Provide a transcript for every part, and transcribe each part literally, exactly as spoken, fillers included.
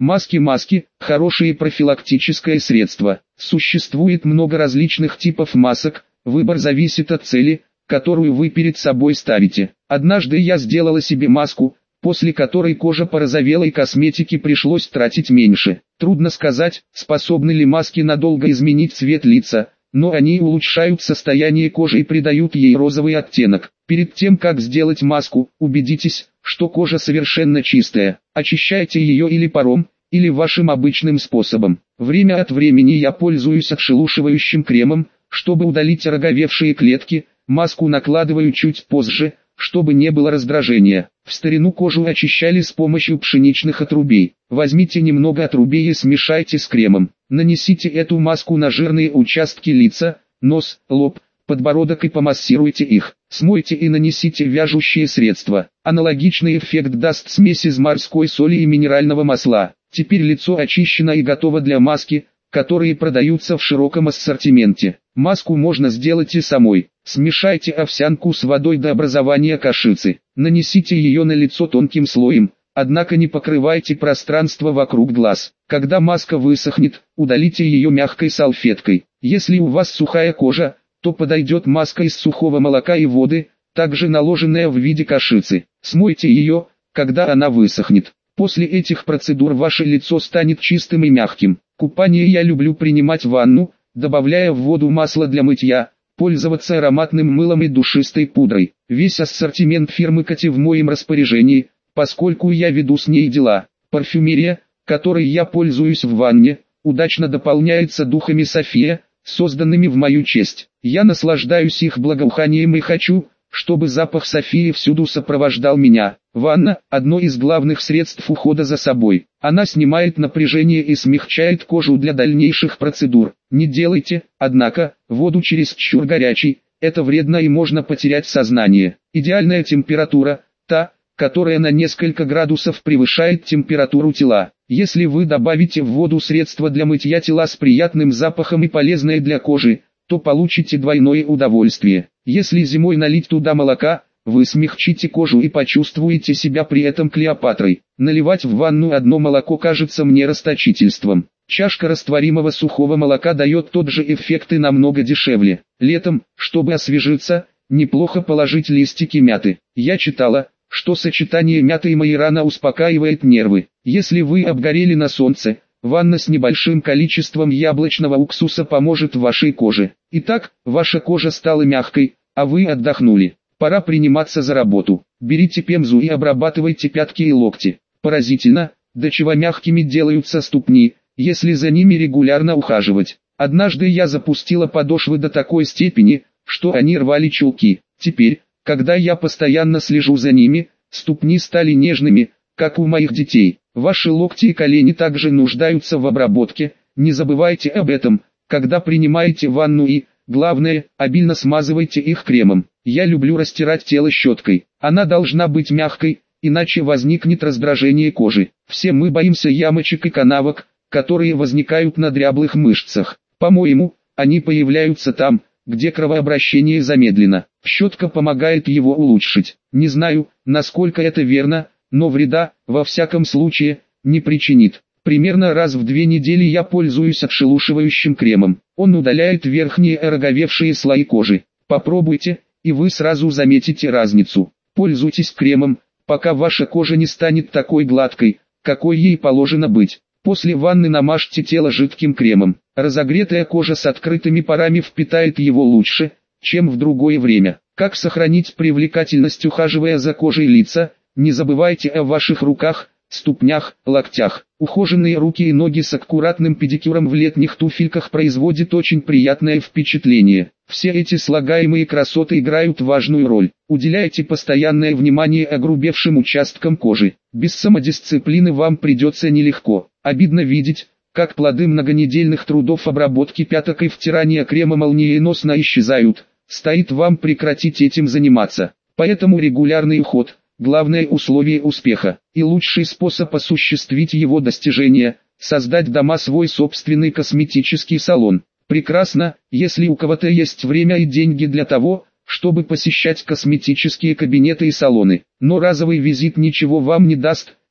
Маски-маски – хорошее профилактическое средство. Существует много различных типов масок, выбор зависит от цели, которую вы перед собой ставите. Однажды я сделала себе маску, после которой кожа порозовела и косметики пришлось тратить меньше. Трудно сказать, способны ли маски надолго изменить цвет лица, но они улучшают состояние кожи и придают ей розовый оттенок. Перед тем как сделать маску, убедитесь, что кожа совершенно чистая. Очищайте ее или паром, или вашим обычным способом. Время от времени я пользуюсь отшелушивающим кремом, чтобы удалить ороговевшие клетки, маску накладываю чуть позже, чтобы не было раздражения. В старину кожу очищали с помощью пшеничных отрубей. Возьмите немного отрубей и смешайте с кремом. Нанесите эту маску на жирные участки лица, нос, лоб, подбородок и помассируйте их. Смойте и нанесите вяжущие средства. Аналогичный эффект даст смесь из морской соли и минерального масла. Теперь лицо очищено и готово для маски, которые продаются в широком ассортименте. Маску можно сделать и самой. Смешайте овсянку с водой до образования кашицы. Нанесите ее на лицо тонким слоем, однако не покрывайте пространство вокруг глаз. Когда маска высохнет, удалите ее мягкой салфеткой. Если у вас сухая кожа, то подойдет маска из сухого молока и воды, также наложенная в виде кашицы. Смойте ее, когда она высохнет. После этих процедур ваше лицо станет чистым и мягким. Купание я люблю принимать ванну, добавляя в воду масло для мытья, пользоваться ароматным мылом и душистой пудрой. Весь ассортимент фирмы Кати в моем распоряжении, поскольку я веду с ней дела. Парфюмерия, которой я пользуюсь в ванне, удачно дополняется духами София, созданными в мою честь. Я наслаждаюсь их благоуханием и хочу, чтобы запах Софии всюду сопровождал меня. Ванна – одно из главных средств ухода за собой. Она снимает напряжение и смягчает кожу для дальнейших процедур. Не делайте, однако, воду чересчур горячей, это вредно и можно потерять сознание. Идеальная температура – та, которая на несколько градусов превышает температуру тела. Если вы добавите в воду средство для мытья тела с приятным запахом и полезное для кожи, то получите двойное удовольствие. Если зимой налить туда молока, вы смягчите кожу и почувствуете себя при этом Клеопатрой. Наливать в ванну одно молоко кажется мне расточительством. Чашка растворимого сухого молока дает тот же эффект и намного дешевле. Летом, чтобы освежиться, неплохо положить листики мяты. Я читала, что сочетание мяты и майорана успокаивает нервы. Если вы обгорели на солнце, ванна с небольшим количеством яблочного уксуса поможет вашей коже. Итак, ваша кожа стала мягкой, а вы отдохнули. Пора приниматься за работу. Берите пемзу и обрабатывайте пятки и локти. Поразительно, до чего мягкими делаются ступни, если за ними регулярно ухаживать. Однажды я запустила подошвы до такой степени, что они рвали чулки. Теперь, когда я постоянно слежу за ними, ступни стали нежными, как у моих детей. Ваши локти и колени также нуждаются в обработке, не забывайте об этом, когда принимаете ванну и, главное, обильно смазывайте их кремом. Я люблю растирать тело щеткой, она должна быть мягкой, иначе возникнет раздражение кожи. Все мы боимся ямочек и канавок, которые возникают на дряблых мышцах. По-моему, они появляются там, где кровообращение замедлено. Щетка помогает его улучшить. Не знаю, насколько это верно, но вреда, во всяком случае, не причинит. Примерно раз в две недели я пользуюсь отшелушивающим кремом. Он удаляет верхние ороговевшие слои кожи. Попробуйте, и вы сразу заметите разницу. Пользуйтесь кремом, пока ваша кожа не станет такой гладкой, какой ей положено быть. После ванны намажьте тело жидким кремом. Разогретая кожа с открытыми порами впитает его лучше, чем в другое время. Как сохранить привлекательность, ухаживая за кожей лица? Не забывайте о ваших руках, ступнях, локтях. Ухоженные руки и ноги с аккуратным педикюром в летних туфельках производят очень приятное впечатление. Все эти слагаемые красоты играют важную роль. Уделяйте постоянное внимание огрубевшим участкам кожи. Без самодисциплины вам придется нелегко. Обидно видеть, как плоды многонедельных трудов обработки пяток и втирания крема молниеносно исчезают. Стоит вам прекратить этим заниматься. Поэтому регулярный уход – главное условие успеха, и лучший способ осуществить его достижение – создать дома свой собственный косметический салон. Прекрасно, если у кого-то есть время и деньги для того, чтобы посещать косметические кабинеты и салоны. Но разовый визит ничего вам не даст,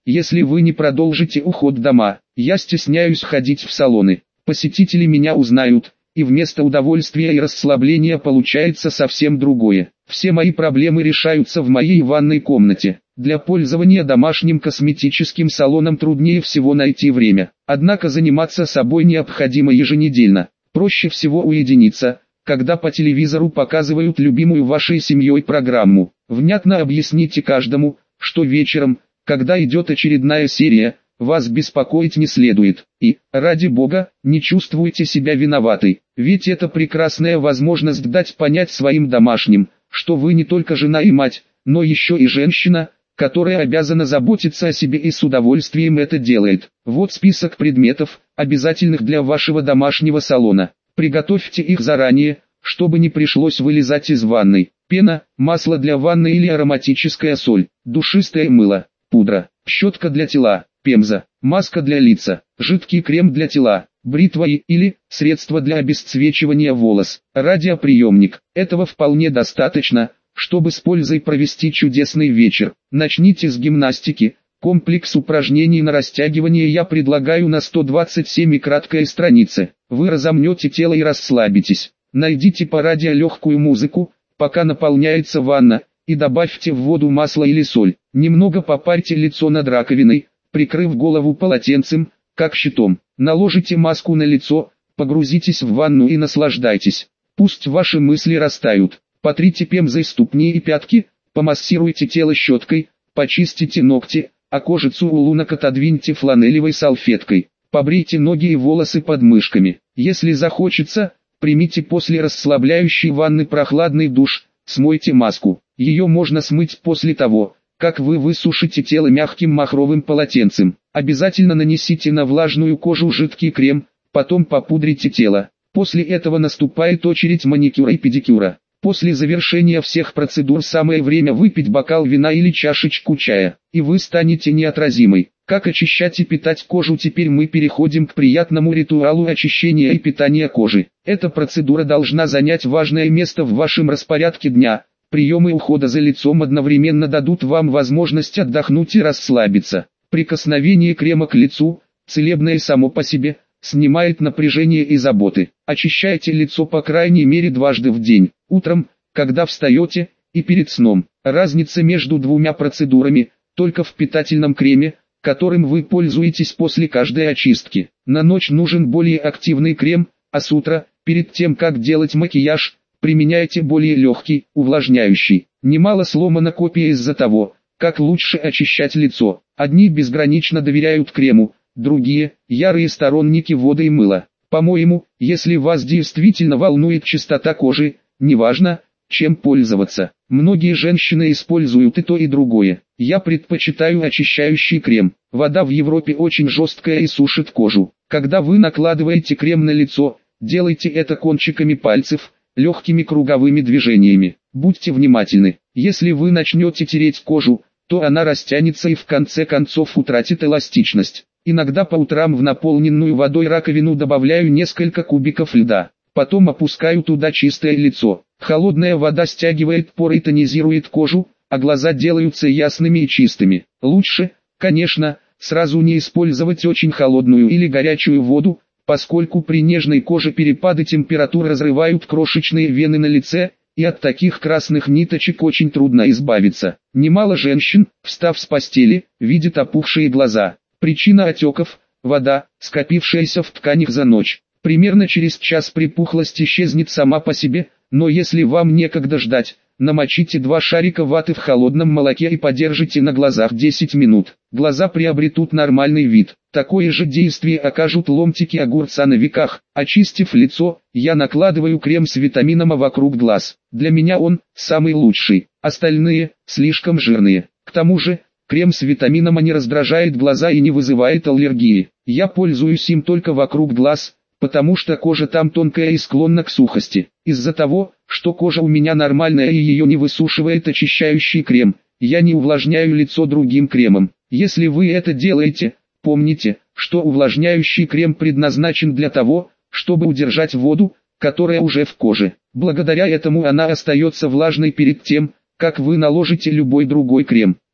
если вы не продолжите уход дома. Я стесняюсь ходить в салоны. Посетители меня узнают, и вместо удовольствия и расслабления получается совсем другое. Все мои проблемы решаются в моей ванной комнате. Для пользования домашним косметическим салоном труднее всего найти время. Однако заниматься собой необходимо еженедельно. Проще всего уединиться, когда по телевизору показывают любимую вашей семьей программу. Внятно объясните каждому, что вечером, когда идет очередная серия, вас беспокоить не следует. И, ради бога, не чувствуйте себя виноватой. Ведь это прекрасная возможность дать понять своим домашним, что вы не только жена и мать, но еще и женщина, которая обязана заботиться о себе и с удовольствием это делает. Вот список предметов, обязательных для вашего домашнего салона. Приготовьте их заранее, чтобы не пришлось вылезать из ванной. Пена, масло для ванны или ароматическая соль, душистое мыло, пудра, щетка для тела, пемза, маска для лица, жидкий крем для тела, бритва и или средство для обесцвечивания волос, радиоприемник. Этого вполне достаточно, чтобы с пользой провести чудесный вечер. Начните с гимнастики. Комплекс упражнений на растягивание я предлагаю на сто двадцать семь и краткой странице. Вы разомнете тело и расслабитесь. Найдите по радио легкую музыку, пока наполняется ванна, и добавьте в воду масло или соль. Немного попарьте лицо над раковиной, прикрыв голову полотенцем, как щитом. Наложите маску на лицо, погрузитесь в ванну и наслаждайтесь. Пусть ваши мысли растают. Потрите пемзой ступни и пятки, помассируйте тело щеткой, почистите ногти, а кожицу у лунок отодвиньте фланелевой салфеткой. Побрейте ноги и волосы под мышками. Если захочется, примите после расслабляющей ванны прохладный душ, смойте маску. Ее можно смыть после того, как вы высушите тело мягким махровым полотенцем. Обязательно нанесите на влажную кожу жидкий крем, потом попудрите тело. После этого наступает очередь маникюра и педикюра. После завершения всех процедур самое время выпить бокал вина или чашечку чая, и вы станете неотразимой. Как очищать и питать кожу? Теперь мы переходим к приятному ритуалу очищения и питания кожи. Эта процедура должна занять важное место в вашем распорядке дня. Приемы ухода за лицом одновременно дадут вам возможность отдохнуть и расслабиться. Прикосновение крема к лицу, целебное само по себе, снимает напряжение и заботы. Очищайте лицо по крайней мере дважды в день. Утром, когда встаете, и перед сном. Разница между двумя процедурами только в питательном креме, которым вы пользуетесь после каждой очистки. На ночь нужен более активный крем, а с утра, перед тем как делать макияж, применяйте более легкий, увлажняющий. Немало сломано копия из-за того, как лучше очищать лицо. Одни безгранично доверяют крему, другие – ярые сторонники воды и мыла. По-моему, если вас действительно волнует чистота кожи, неважно, чем пользоваться. Многие женщины используют и то и другое. Я предпочитаю очищающий крем. Вода в Европе очень жесткая и сушит кожу. Когда вы накладываете крем на лицо, делайте это кончиками пальцев, легкими круговыми движениями. Будьте внимательны. Если вы начнете тереть кожу, то она растянется и в конце концов утратит эластичность. Иногда по утрам в наполненную водой раковину добавляю несколько кубиков льда. Потом опускаю туда чистое лицо. Холодная вода стягивает поры и тонизирует кожу, а глаза делаются ясными и чистыми. Лучше, конечно, сразу не использовать очень холодную или горячую воду, поскольку при нежной коже перепады температур разрывают крошечные вены на лице, и от таких красных ниточек очень трудно избавиться. Немало женщин, встав с постели, видят опухшие глаза. Причина отеков – вода, скопившаяся в тканях за ночь. Примерно через час припухлость исчезнет сама по себе, но если вам некогда ждать, намочите два шарика ваты в холодном молоке и подержите на глазах десять минут. Глаза приобретут нормальный вид. Такое же действие окажут ломтики огурца на веках. Очистив лицо, я накладываю крем с витамином А вокруг глаз. Для меня он самый лучший. Остальные слишком жирные. К тому же, крем с витамином А не раздражает глаза и не вызывает аллергии. Я пользуюсь им только вокруг глаз, потому что кожа там тонкая и склонна к сухости. Из-за того, что кожа у меня нормальная и ее не высушивает очищающий крем, я не увлажняю лицо другим кремом. Если вы это делаете, помните, что увлажняющий крем предназначен для того, чтобы удержать воду, которая уже в коже. Благодаря этому она остается влажной перед тем, как вы наложите любой другой крем.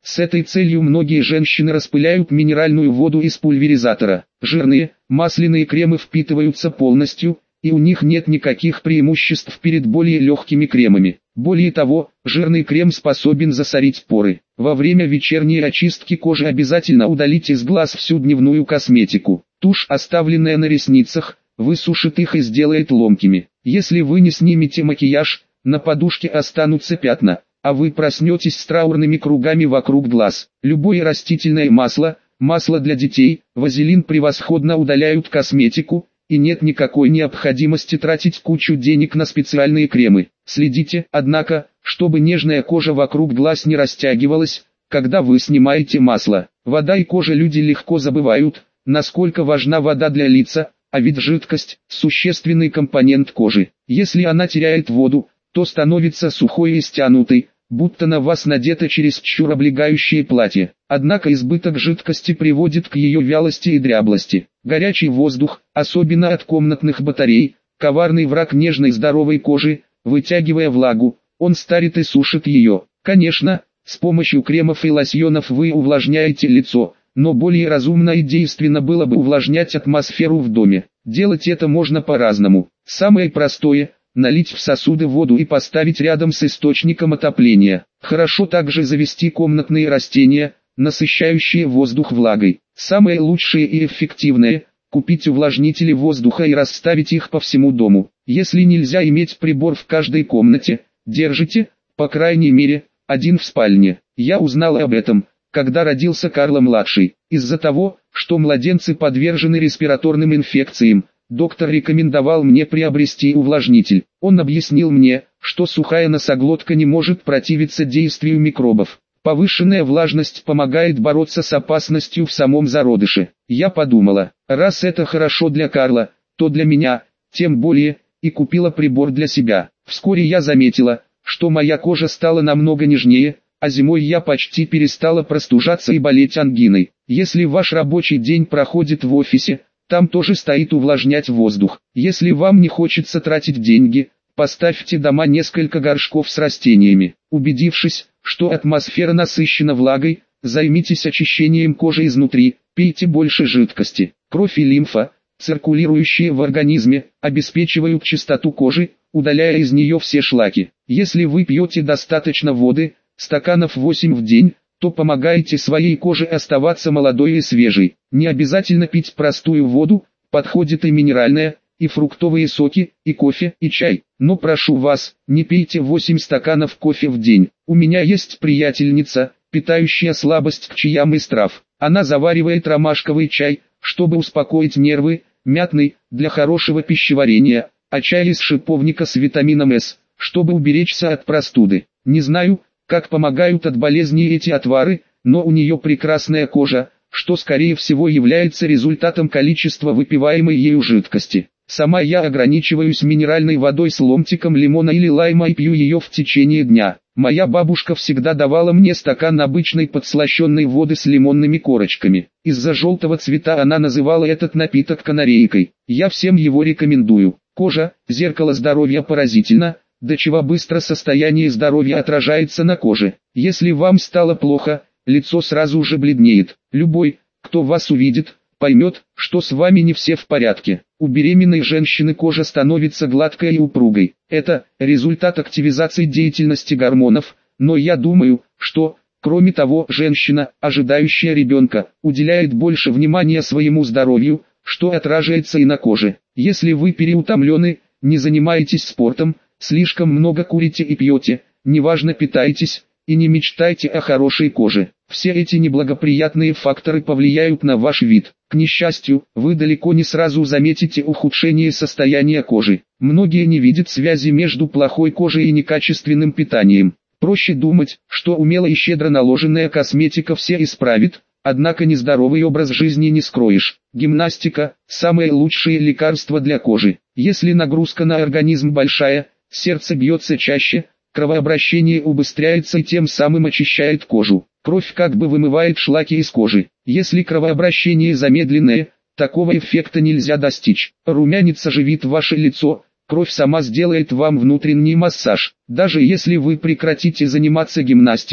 С этой целью многие женщины распыляют минеральную воду из пульверизатора. Жирные, масляные кремы впитываются полностью, и у них нет никаких преимуществ перед более легкими кремами. Более того, жирный крем способен засорить поры. Во время вечерней очистки кожи обязательно удалите из глаз всю дневную косметику. Тушь, оставленная на ресницах, высушит их и сделает ломкими. Если вы не снимете макияж, на подушке останутся пятна, а вы проснетесь с траурными кругами вокруг глаз. Любое растительное масло, масло для детей, вазелин превосходно удаляют косметику, и нет никакой необходимости тратить кучу денег на специальные кремы. Следите, однако, чтобы нежная кожа вокруг глаз не растягивалась, когда вы снимаете масло. Вода и кожа. Люди легко забывают, насколько важна вода для лица, а ведь жидкость – существенный компонент кожи. Если она теряет воду, то становится сухой и стянутой, будто на вас надето чересчур облегающее платье. Однако избыток жидкости приводит к ее вялости и дряблости. Горячий воздух, особенно от комнатных батарей, коварный враг нежной здоровой кожи. Вытягивая влагу, он старит и сушит ее. Конечно, с помощью кремов и лосьонов вы увлажняете лицо, но более разумно и действенно было бы увлажнять атмосферу в доме. Делать это можно по-разному. Самое простое – налить в сосуды воду и поставить рядом с источником отопления. Хорошо также завести комнатные растения, насыщающие воздух влагой. Самое лучшее и эффективное – купить увлажнители воздуха и расставить их по всему дому. Если нельзя иметь прибор в каждой комнате, держите, по крайней мере, один в спальне. Я узнал об этом, когда родился Карло-младший. Из-за того, что младенцы подвержены респираторным инфекциям, доктор рекомендовал мне приобрести увлажнитель. Он объяснил мне, что сухая носоглотка не может противиться действию микробов. Повышенная влажность помогает бороться с опасностью в самом зародыше. Я подумала, раз это хорошо для Карла, то для меня, тем более, и купила прибор для себя. Вскоре я заметила, что моя кожа стала намного нежнее, а зимой я почти перестала простужаться и болеть ангиной. Если ваш рабочий день проходит в офисе, там тоже стоит увлажнять воздух. Если вам не хочется тратить деньги, поставьте дома несколько горшков с растениями. Убедившись, что атмосфера насыщена влагой, займитесь очищением кожи изнутри, пейте больше жидкости. Кровь и лимфа, циркулирующие в организме, обеспечивают чистоту кожи, удаляя из нее все шлаки. Если вы пьете достаточно воды, стаканов восемь в день, то помогаете своей коже оставаться молодой и свежей. Не обязательно пить простую воду, подходит и минеральная, и фруктовые соки, и кофе, и чай. Но прошу вас, не пейте восемь стаканов кофе в день. У меня есть приятельница, питающая слабость к чаям из трав. Она заваривает ромашковый чай, чтобы успокоить нервы, мятный, для хорошего пищеварения, а чай из шиповника с витамином С, чтобы уберечься от простуды. Не знаю, как помогают от болезней эти отвары, но у нее прекрасная кожа, что скорее всего является результатом количества выпиваемой ею жидкости. Сама я ограничиваюсь минеральной водой с ломтиком лимона или лайма и пью ее в течение дня. Моя бабушка всегда давала мне стакан обычной подслащенной воды с лимонными корочками. Из-за желтого цвета она называла этот напиток канарейкой. Я всем его рекомендую. Кожа – зеркало здоровья поразительно, до чего быстро состояние здоровья отражается на коже. Если вам стало плохо, лицо сразу же бледнеет. Любой, кто вас увидит, поймет, что с вами не все в порядке. У беременной женщины кожа становится гладкой и упругой. Это результат активизации деятельности гормонов, но я думаю, что, кроме того, женщина, ожидающая ребенка, уделяет больше внимания своему здоровью, что отражается и на коже. Если вы переутомлены, не занимаетесь спортом, слишком много курите и пьете, неважно питаетесь, и не мечтайте о хорошей коже. Все эти неблагоприятные факторы повлияют на ваш вид. К несчастью, вы далеко не сразу заметите ухудшение состояния кожи. Многие не видят связи между плохой кожей и некачественным питанием. Проще думать, что умело и щедро наложенная косметика все исправит, однако нездоровый образ жизни не скроешь. Гимнастика – самое лучшее лекарство для кожи. Если нагрузка на организм большая, сердце бьется чаще, кровообращение убыстряется и тем самым очищает кожу. Кровь как бы вымывает шлаки из кожи. Если кровообращение замедленное, такого эффекта нельзя достичь. Румянец оживит ваше лицо, кровь сама сделает вам внутренний массаж. Даже если вы прекратите заниматься гимнастикой,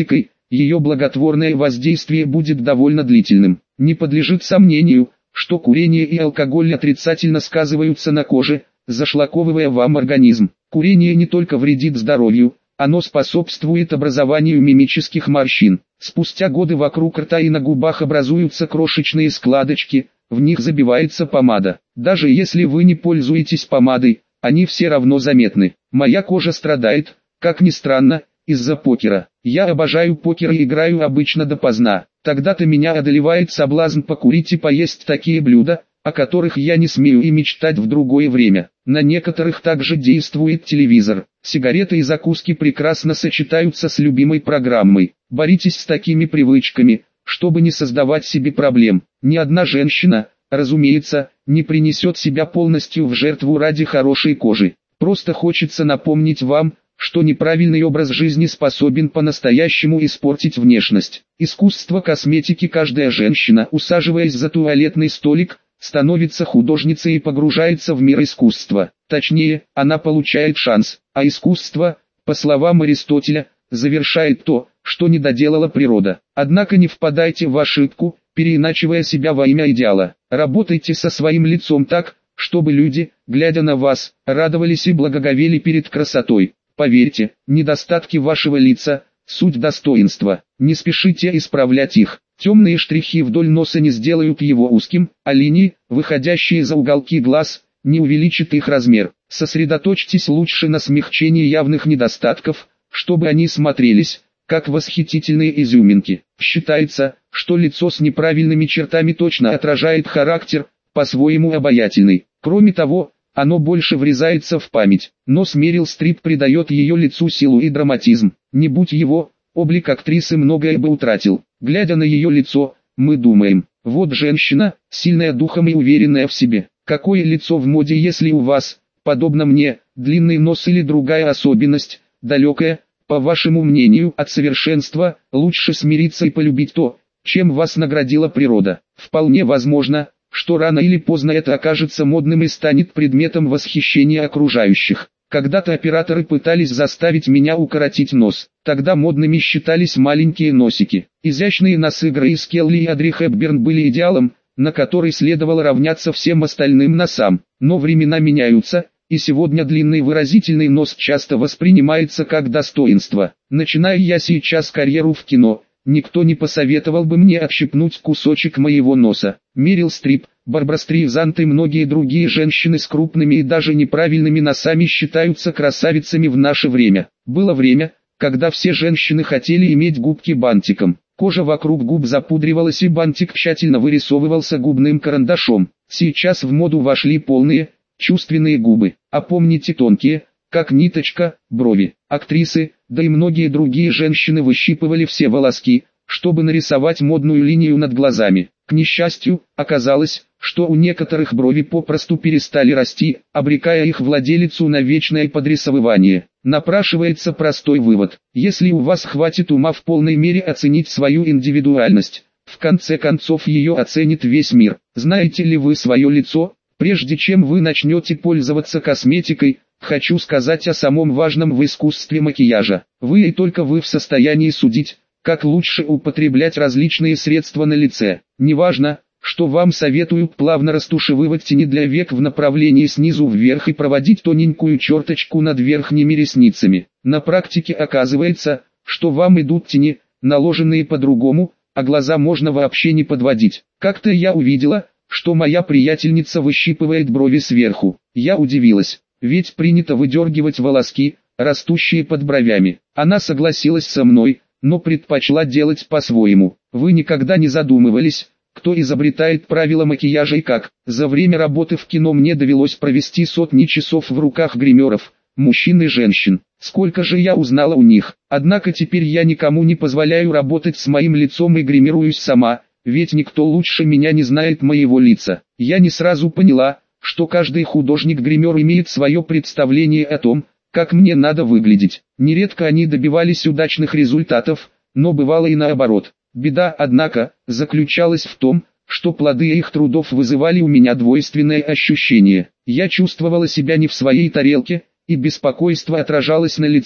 ее благотворное воздействие будет довольно длительным. Не подлежит сомнению, что курение и алкоголь отрицательно сказываются на коже, зашлаковывая вам организм. Курение не только вредит здоровью, оно способствует образованию мимических морщин. Спустя годы вокруг рта и на губах образуются крошечные складочки, в них забивается помада. Даже если вы не пользуетесь помадой, они все равно заметны. Моя кожа страдает, как ни странно, из-за покера. Я обожаю покер и играю обычно допоздна. Тогда-то меня одолевает соблазн покурить и поесть такие блюда, о которых я не смею и мечтать в другое время. На некоторых также действует телевизор. Сигареты и закуски прекрасно сочетаются с любимой программой. Боритесь с такими привычками, чтобы не создавать себе проблем. Ни одна женщина, разумеется, не принесет себя полностью в жертву ради хорошей кожи. Просто хочется напомнить вам, что неправильный образ жизни способен по-настоящему испортить внешность. Искусство косметики. Каждая женщина, усаживаясь за туалетный столик, становится художницей и погружается в мир искусства. Точнее, она получает шанс, а искусство, по словам Аристотеля, завершает то, что не доделала природа. Однако не впадайте в ошибку, переиначивая себя во имя идеала. Работайте со своим лицом так, чтобы люди, глядя на вас, радовались и благоговели перед красотой. Поверьте, недостатки вашего лица – суть достоинства. Не спешите исправлять их. Темные штрихи вдоль носа не сделают его узким, а линии, выходящие за уголки глаз, не увеличат их размер. Сосредоточьтесь лучше на смягчении явных недостатков, чтобы они смотрелись, как восхитительные изюминки. Считается, что лицо с неправильными чертами точно отражает характер, по-своему обаятельный. Кроме того, оно больше врезается в память. Нос Мерил Стрип придает ее лицу силу и драматизм. Не будь его, облик актрисы многое бы утратил. Глядя на ее лицо, мы думаем, вот женщина, сильная духом и уверенная в себе. Какое лицо в моде, если у вас, подобно мне, длинный нос или другая особенность, далекая, по вашему мнению, от совершенства, лучше смириться и полюбить то, чем вас наградила природа. Вполне возможно, что рано или поздно это окажется модным и станет предметом восхищения окружающих. Когда-то операторы пытались заставить меня укоротить нос. Тогда модными считались маленькие носики. Изящные носы Грейс Келли и Одри Хепберн были идеалом, на который следовало равняться всем остальным носам. Но времена меняются, и сегодня длинный выразительный нос часто воспринимается как достоинство. Начиная я сейчас карьеру в кино, никто не посоветовал бы мне отщипнуть кусочек моего носа. Мерил Стрип, Барбара Стрейзанд и многие другие женщины с крупными и даже неправильными носами считаются красавицами в наше время. Было время, когда все женщины хотели иметь губки бантиком. Кожа вокруг губ запудривалась и бантик тщательно вырисовывался губным карандашом. Сейчас в моду вошли полные, чувственные губы. А помните тонкие, как ниточка, брови. Актрисы, да и многие другие женщины выщипывали все волоски, чтобы нарисовать модную линию над глазами. К несчастью, оказалось, что у некоторых брови попросту перестали расти, обрекая их владелицу на вечное подрисовывание. Напрашивается простой вывод: если у вас хватит ума в полной мере оценить свою индивидуальность, в конце концов ее оценит весь мир. Знаете ли вы свое лицо? Прежде чем вы начнете пользоваться косметикой, хочу сказать о самом важном в искусстве макияжа. Вы и только вы в состоянии судить, как лучше употреблять различные средства на лице. Неважно, что вам советуют плавно растушевывать тени для век в направлении снизу вверх и проводить тоненькую черточку над верхними ресницами. На практике оказывается, что вам идут тени, наложенные по-другому, а глаза можно вообще не подводить. Как-то я увидела, что моя приятельница выщипывает брови сверху. Я удивилась, ведь принято выдергивать волоски, растущие под бровями. Она согласилась со мной, но предпочла делать по-своему. Вы никогда не задумывались, кто изобретает правила макияжа и как? За время работы в кино мне довелось провести сотни часов в руках гримеров, мужчин и женщин. Сколько же я узнала у них. Однако теперь я никому не позволяю работать с моим лицом и гримируюсь сама, ведь никто лучше меня не знает моего лица. Я не сразу поняла, что каждый художник-гример имеет свое представление о том, как мне надо выглядеть. Нередко они добивались удачных результатов, но бывало и наоборот. Беда, однако, заключалась в том, что плоды их трудов вызывали у меня двойственное ощущение. Я чувствовала себя не в своей тарелке, и беспокойство отражалось на лице.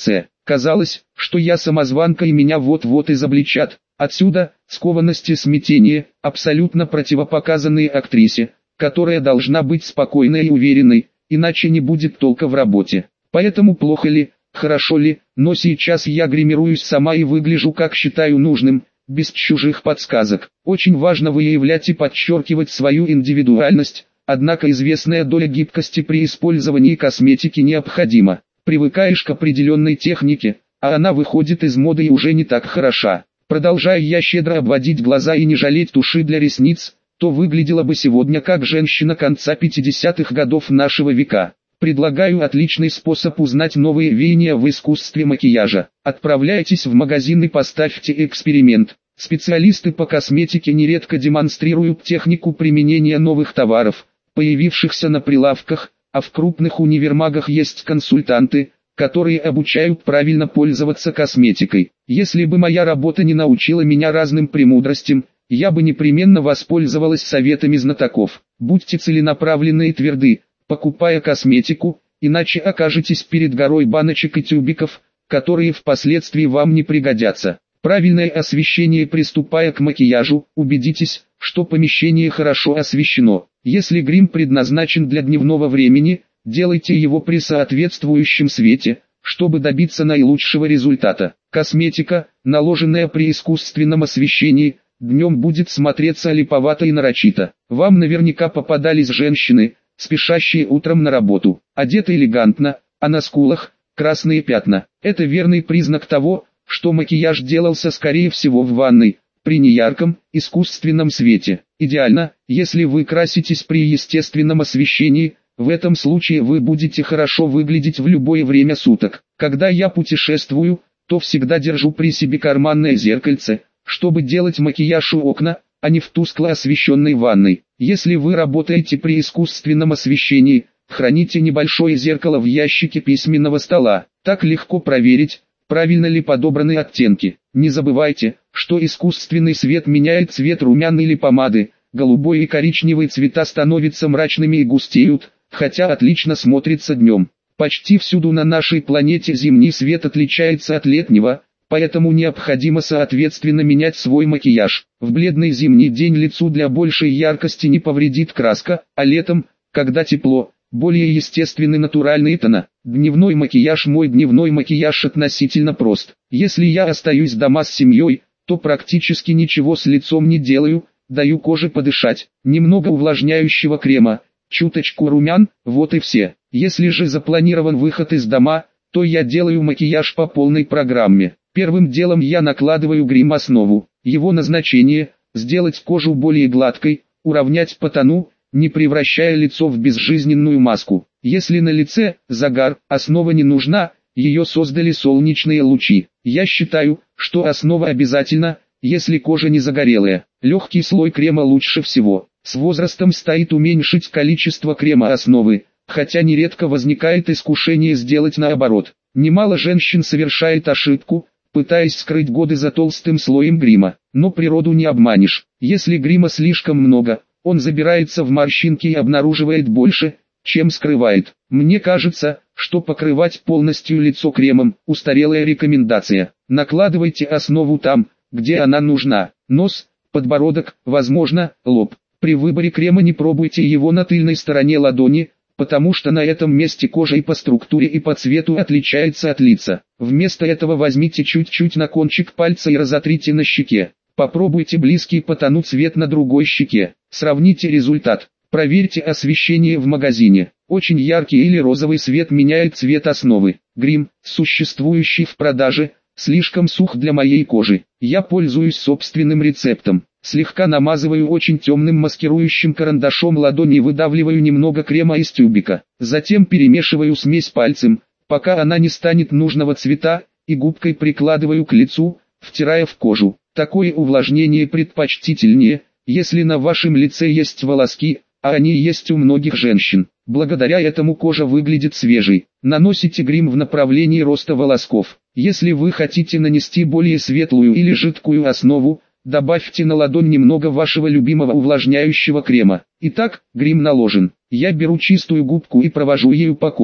Казалось, что я самозванка и меня вот-вот изобличат. Отсюда скованность и смятение, абсолютно противопоказанные актрисе, которая должна быть спокойной и уверенной, иначе не будет толка в работе. Поэтому плохо ли, хорошо ли, но сейчас я гримируюсь сама и выгляжу как считаю нужным, без чужих подсказок. Очень важно выявлять и подчеркивать свою индивидуальность, однако известная доля гибкости при использовании косметики необходима. Привыкаешь к определенной технике, а она выходит из моды и уже не так хороша. Продолжая я щедро обводить глаза и не жалеть туши для ресниц, то выглядела бы сегодня как женщина конца пятидесятых годов нашего века. Предлагаю отличный способ узнать новые веяния в искусстве макияжа. Отправляйтесь в магазин и поставьте эксперимент. Специалисты по косметике нередко демонстрируют технику применения новых товаров, появившихся на прилавках, а в крупных универмагах есть консультанты, которые обучают правильно пользоваться косметикой. Если бы моя работа не научила меня разным премудростям, я бы непременно воспользовалась советами знатоков. Будьте целенаправленны и тверды, покупая косметику, иначе окажетесь перед горой баночек и тюбиков, которые впоследствии вам не пригодятся. Правильное освещение. Приступая к макияжу, убедитесь, что помещение хорошо освещено. Если грим предназначен для дневного времени, делайте его при соответствующем свете, чтобы добиться наилучшего результата. Косметика, наложенная при искусственном освещении, днем будет смотреться липовато и нарочито. Вам наверняка попадались женщины, спешащие утром на работу, одеты элегантно, а на скулах красные пятна. Это верный признак того, что макияж делался скорее всего в ванной, при неярком, искусственном свете. Идеально, если вы краситесь при естественном освещении, в этом случае вы будете хорошо выглядеть в любое время суток. Когда я путешествую, то всегда держу при себе карманное зеркальце, чтобы делать макияж у окна, а не в тускло освещенной ванной. Если вы работаете при искусственном освещении, храните небольшое зеркало в ящике письменного стола. Так легко проверить, правильно ли подобраны оттенки. Не забывайте, что искусственный свет меняет цвет румян или помады, голубой и коричневый цвета становятся мрачными и густеют, хотя отлично смотрится днем. Почти всюду на нашей планете зимний свет отличается от летнего, поэтому необходимо соответственно менять свой макияж. В бледный зимний день лицу для большей яркости не повредит краска, а летом, когда тепло, более естественны натуральные тона. Дневной макияж. Мой дневной макияж относительно прост. Если я остаюсь дома с семьей, то практически ничего с лицом не делаю, даю коже подышать. Немного увлажняющего крема, чуточку румян, вот и все. Если же запланирован выход из дома, то я делаю макияж по полной программе. Первым делом я накладываю грим-основу. Его назначение – сделать кожу более гладкой, уравнять по тону, не превращая лицо в безжизненную маску. Если на лице загар, основа не нужна, ее создали солнечные лучи. Я считаю, что основа обязательна, если кожа не загорелая. Легкий слой крема лучше всего. С возрастом стоит уменьшить количество крема основы, хотя нередко возникает искушение сделать наоборот. Немало женщин совершает ошибку, пытаясь скрыть годы за толстым слоем грима. Но природу не обманешь. Если грима слишком много, он забирается в морщинки и обнаруживает больше, чем скрывает. Мне кажется, что покрывать полностью лицо кремом – устарелая рекомендация. Накладывайте основу там, где она нужна. Нос, подбородок, возможно, лоб. При выборе крема не пробуйте его на тыльной стороне ладони, потому что на этом месте кожа и по структуре и по цвету отличается от лица. Вместо этого возьмите чуть-чуть на кончик пальца и разотрите на щеке. Попробуйте близкий по тону цвет на другой щеке. Сравните результат. Проверьте освещение в магазине. Очень яркий или розовый свет меняет цвет основы. Грим, существующий в продаже, слишком сух для моей кожи. Я пользуюсь собственным рецептом. Слегка намазываю очень темным маскирующим карандашом ладони и выдавливаю немного крема из тюбика. Затем перемешиваю смесь пальцем, пока она не станет нужного цвета, и губкой прикладываю к лицу, втирая в кожу. Такое увлажнение предпочтительнее, если на вашем лице есть волоски, а они есть у многих женщин. Благодаря этому кожа выглядит свежей. Наносите грим в направлении роста волосков. Если вы хотите нанести более светлую или жидкую основу, добавьте на ладонь немного вашего любимого увлажняющего крема. Итак, грим наложен. Я беру чистую губку и провожу ею по коже.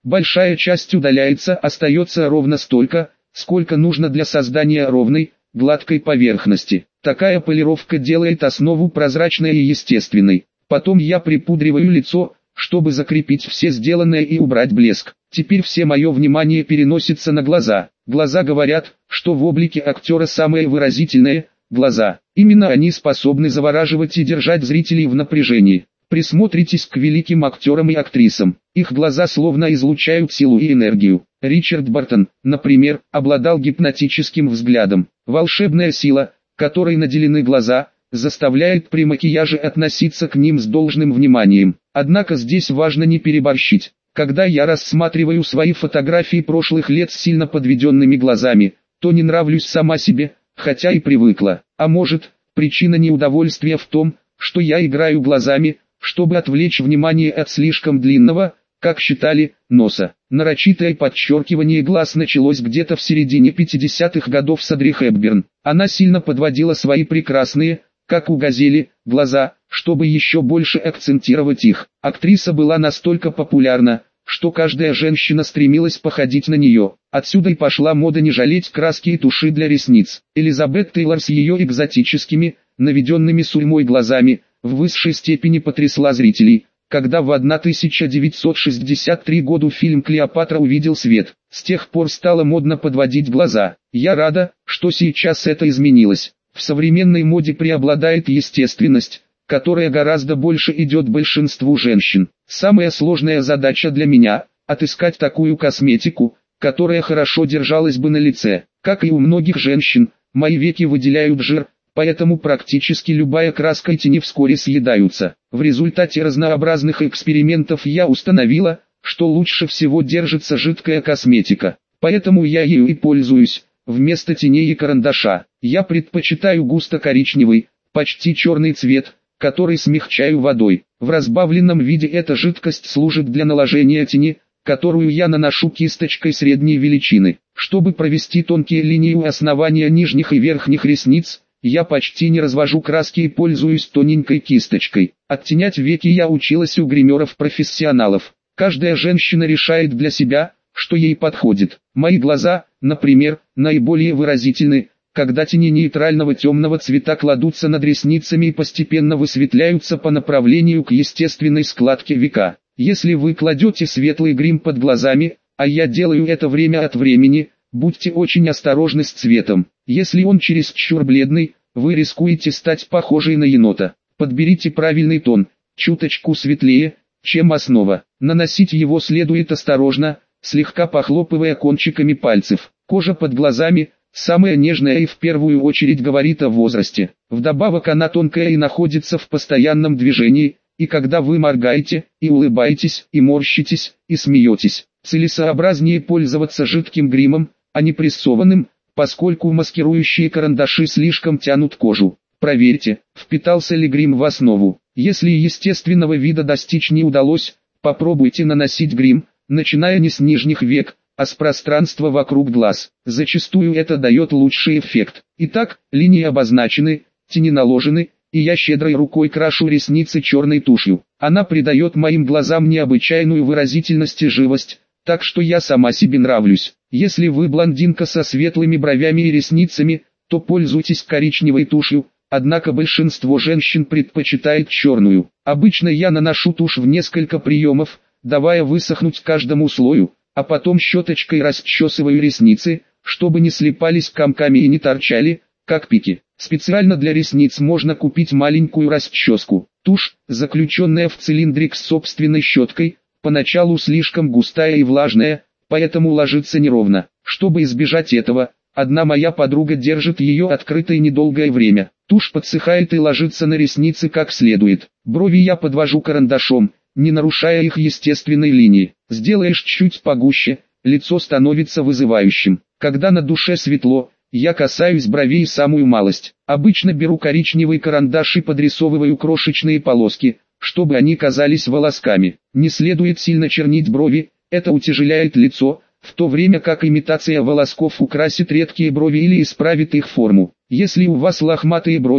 Большая часть удаляется, остается ровно столько, сколько нужно для создания ровной, гладкой поверхности. Такая полировка делает основу прозрачной и естественной. Потом я припудриваю лицо, чтобы закрепить все сделанное и убрать блеск. Теперь все мое внимание переносится на глаза. Глаза говорят, что в облике актера самые выразительные – глаза. Именно они способны завораживать и держать зрителей в напряжении. Присмотритесь к великим актерам и актрисам. Их глаза словно излучают силу и энергию. Ричард Бартон, например, обладал гипнотическим взглядом. Волшебная сила, которой наделены глаза, заставляет при макияже относиться к ним с должным вниманием. Однако здесь важно не переборщить. Когда я рассматриваю свои фотографии прошлых лет с сильно подведенными глазами, то не нравлюсь сама себе, хотя и привыкла. А может, причина неудовольствия в том, что я играю глазами, чтобы отвлечь внимание от слишком длинного, как считали, носа. Нарочитое подчеркивание глаз началось где-то в середине пятидесятых годов с Одри Хепберн. Она сильно подводила свои прекрасные, как у газели, глаза, чтобы еще больше акцентировать их. Актриса была настолько популярна, что каждая женщина стремилась походить на нее. Отсюда и пошла мода не жалеть краски и туши для ресниц. Элизабет Тейлор с ее экзотическими, наведенными сурьмой глазами, в высшей степени потрясла зрителей, когда в тысяча девятьсот шестьдесят третьем году фильм «Клеопатра» увидел свет. С тех пор стало модно подводить глаза. Я рада, что сейчас это изменилось. В современной моде преобладает естественность, которая гораздо больше идет большинству женщин. Самая сложная задача для меня – отыскать такую косметику, которая хорошо держалась бы на лице. Как и у многих женщин, мои веки выделяют жир, поэтому практически любая краска и тени вскоре съедаются. В результате разнообразных экспериментов я установила, что лучше всего держится жидкая косметика, поэтому я ею и пользуюсь. Вместо теней и карандаша, я предпочитаю густо-коричневый, почти черный цвет, который смягчаю водой. В разбавленном виде эта жидкость служит для наложения тени, которую я наношу кисточкой средней величины. Чтобы провести тонкие линии у основания нижних и верхних ресниц, я почти не развожу краски и пользуюсь тоненькой кисточкой. Оттенять веки я училась у гримеров-профессионалов. Каждая женщина решает для себя, что ей подходит. Мои глаза, например, наиболее выразительны, когда тени нейтрального темного цвета кладутся над ресницами и постепенно высветляются по направлению к естественной складке века. Если вы кладете светлый грим под глазами, а я делаю это время от времени, будьте очень осторожны с цветом. Если он чересчур бледный, вы рискуете стать похожей на енота. Подберите правильный тон, чуточку светлее, чем основа. Наносить его следует осторожно, слегка похлопывая кончиками пальцев. Кожа под глазами – самая нежная и в первую очередь говорит о возрасте. Вдобавок она тонкая и находится в постоянном движении, и когда вы моргаете, и улыбаетесь, и морщитесь, и смеетесь, целесообразнее пользоваться жидким гримом, а не прессованным, поскольку маскирующие карандаши слишком тянут кожу. Проверьте, впитался ли грим в основу. Если естественного вида достичь не удалось, попробуйте наносить грим, начиная не с нижних век, а с пространства вокруг глаз. Зачастую это дает лучший эффект. Итак, линии обозначены, тени наложены, и я щедрой рукой крашу ресницы черной тушью. Она придает моим глазам необычайную выразительность и живость, так что я сама себе нравлюсь. Если вы блондинка со светлыми бровями и ресницами, то пользуйтесь коричневой тушью, однако большинство женщин предпочитает черную. Обычно я наношу тушь в несколько приемов, давая высохнуть каждому слою, а потом щеточкой расчесываю ресницы, чтобы не слипались комками и не торчали, как пики. Специально для ресниц можно купить маленькую расческу. Тушь, заключенная в цилиндрик с собственной щеткой, поначалу слишком густая и влажная, поэтому ложится неровно. Чтобы избежать этого, одна моя подруга держит ее открытой недолгое время. Тушь подсыхает и ложится на ресницы как следует. Брови я подвожу карандашом, не нарушая их естественной линии. Сделаешь чуть погуще, лицо становится вызывающим. Когда на душе светло, я касаюсь бровей самую малость. Обычно беру коричневый карандаш и подрисовываю крошечные полоски, чтобы они казались волосками. Не следует сильно чернить брови, это утяжеляет лицо, в то время как имитация волосков украсит редкие брови или исправит их форму. Если у вас лохматые брови,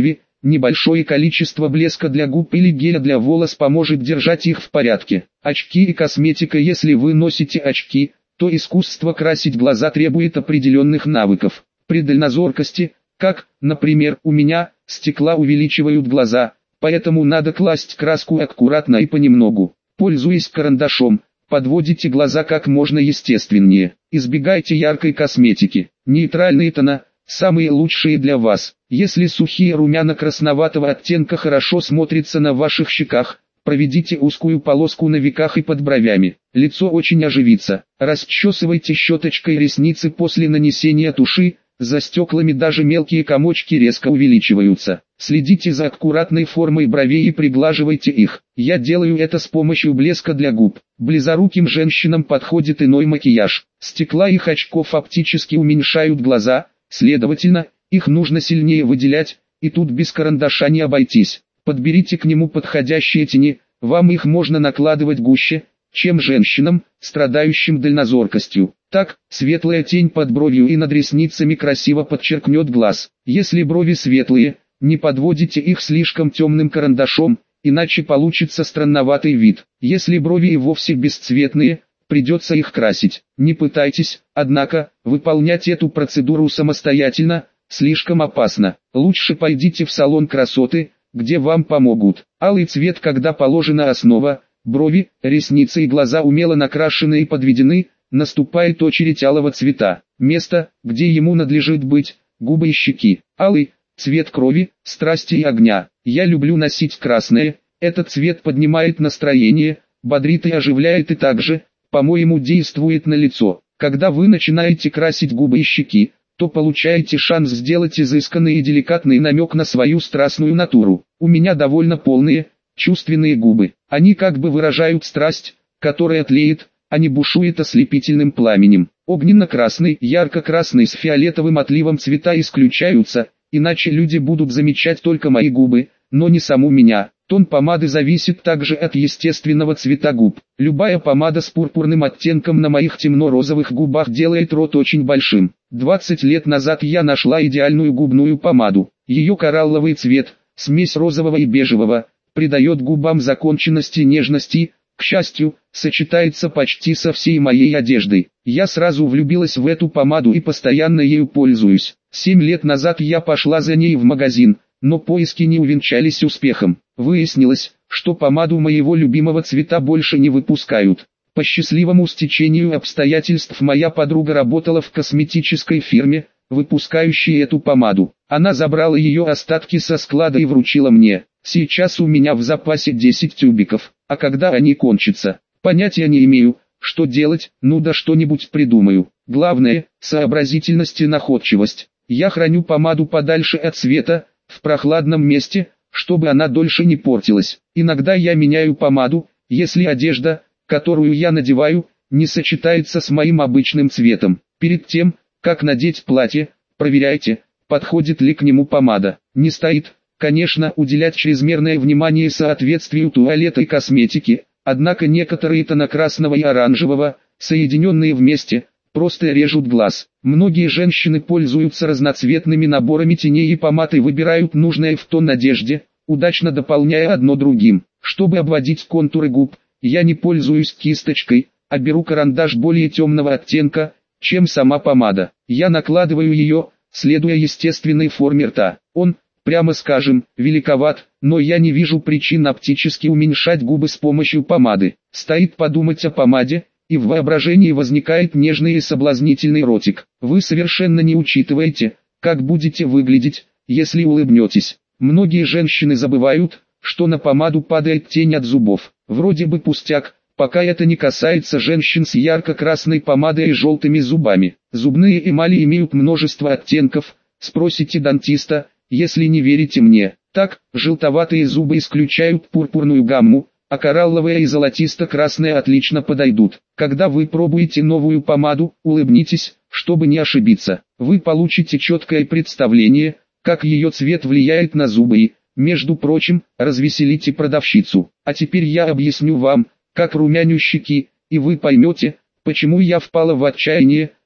Небольшое количество блеска для губ или геля для волос поможет держать их в порядке. Очки и косметика. Если вы носите очки, то искусство красить глаза требует определенных навыков. При дальнозоркости, как, например, у меня, стекла увеличивают глаза, поэтому надо класть краску аккуратно и понемногу. Пользуясь карандашом, подводите глаза как можно естественнее. Избегайте яркой косметики. Нейтральные тона – самые лучшие для вас. Если сухие румяна красноватого оттенка хорошо смотрятся на ваших щеках, проведите узкую полоску на веках и под бровями. Лицо очень оживится. Расчесывайте щеточкой ресницы после нанесения туши, за стеклами даже мелкие комочки резко увеличиваются. Следите за аккуратной формой бровей и приглаживайте их. Я делаю это с помощью блеска для губ. Близоруким женщинам подходит иной макияж. Стекла их очков оптически уменьшают глаза, следовательно, их нужно сильнее выделять, и тут без карандаша не обойтись. Подберите к нему подходящие тени, вам их можно накладывать гуще, чем женщинам, страдающим дальнозоркостью. Так, светлая тень под бровью и над ресницами красиво подчеркнет глаз. Если брови светлые, не подводите их слишком темным карандашом, иначе получится странноватый вид. Если брови и вовсе бесцветные, придется их красить. Не пытайтесь, однако, выполнять эту процедуру самостоятельно, слишком опасно. Лучше пойдите в салон красоты, где вам помогут. Алый цвет, когда положена основа, брови, ресницы и глаза умело накрашены и подведены, наступает очередь алого цвета. Место, где ему надлежит быть, губы и щеки. Алый – цвет крови, страсти и огня. Я люблю носить красное, этот цвет поднимает настроение, бодрит и оживляет и также, по-моему, действует на лицо. Когда вы начинаете красить губы и щеки, то получаете шанс сделать изысканный и деликатный намек на свою страстную натуру. У меня довольно полные, чувственные губы. Они как бы выражают страсть, которая тлеет, а не бушует ослепительным пламенем. Огненно-красный, ярко-красный с фиолетовым отливом цвета исключаются, иначе люди будут замечать только мои губы, но не саму меня. Тон помады зависит также от естественного цвета губ. Любая помада с пурпурным оттенком на моих темно-розовых губах делает рот очень большим. двадцать лет назад я нашла идеальную губную помаду. Ее коралловый цвет, смесь розового и бежевого, придает губам законченности и нежности, к счастью, сочетается почти со всей моей одеждой. Я сразу влюбилась в эту помаду и постоянно ею пользуюсь. Семь лет назад я пошла за ней в магазин, но поиски не увенчались успехом. Выяснилось, что помаду моего любимого цвета больше не выпускают. По счастливому стечению обстоятельств моя подруга работала в косметической фирме, выпускающей эту помаду. Она забрала ее остатки со склада и вручила мне. Сейчас у меня в запасе десять тюбиков, а когда они кончатся, понятия не имею, что делать, ну да что-нибудь придумаю. Главное, сообразительность и находчивость. Я храню помаду подальше от света, в прохладном месте, чтобы она дольше не портилась. Иногда я меняю помаду, если одежда, которую я надеваю, не сочетается с моим обычным цветом. Перед тем, как надеть платье, проверяйте, подходит ли к нему помада. Не стоит, конечно, уделять чрезмерное внимание соответствию туалета и косметики, однако некоторые тона красного и оранжевого, соединенные вместе, просто режут глаз. Многие женщины пользуются разноцветными наборами теней и помад и выбирают нужное в тон одежде, удачно дополняя одно другим. Чтобы обводить контуры губ, я не пользуюсь кисточкой, а беру карандаш более темного оттенка, чем сама помада. Я накладываю ее, следуя естественной форме рта. Он, прямо скажем, великоват, но я не вижу причин оптически уменьшать губы с помощью помады. Стоит подумать о помаде, и в воображении возникает нежный и соблазнительный ротик. Вы совершенно не учитываете, как будете выглядеть, если улыбнетесь. Многие женщины забывают, что на помаду падает тень от зубов. Вроде бы пустяк, пока это не касается женщин с ярко-красной помадой и желтыми зубами. Зубные эмали имеют множество оттенков, спросите дантиста, если не верите мне. Так, желтоватые зубы исключают пурпурную гамму, а коралловая и золотисто-красная отлично подойдут. Когда вы пробуете новую помаду, улыбнитесь, чтобы не ошибиться. Вы получите четкое представление, как ее цвет влияет на зубы и, между прочим, развеселите продавщицу. А теперь я объясню вам, как румяню щеки, и вы поймете, почему я впала в отчаяние,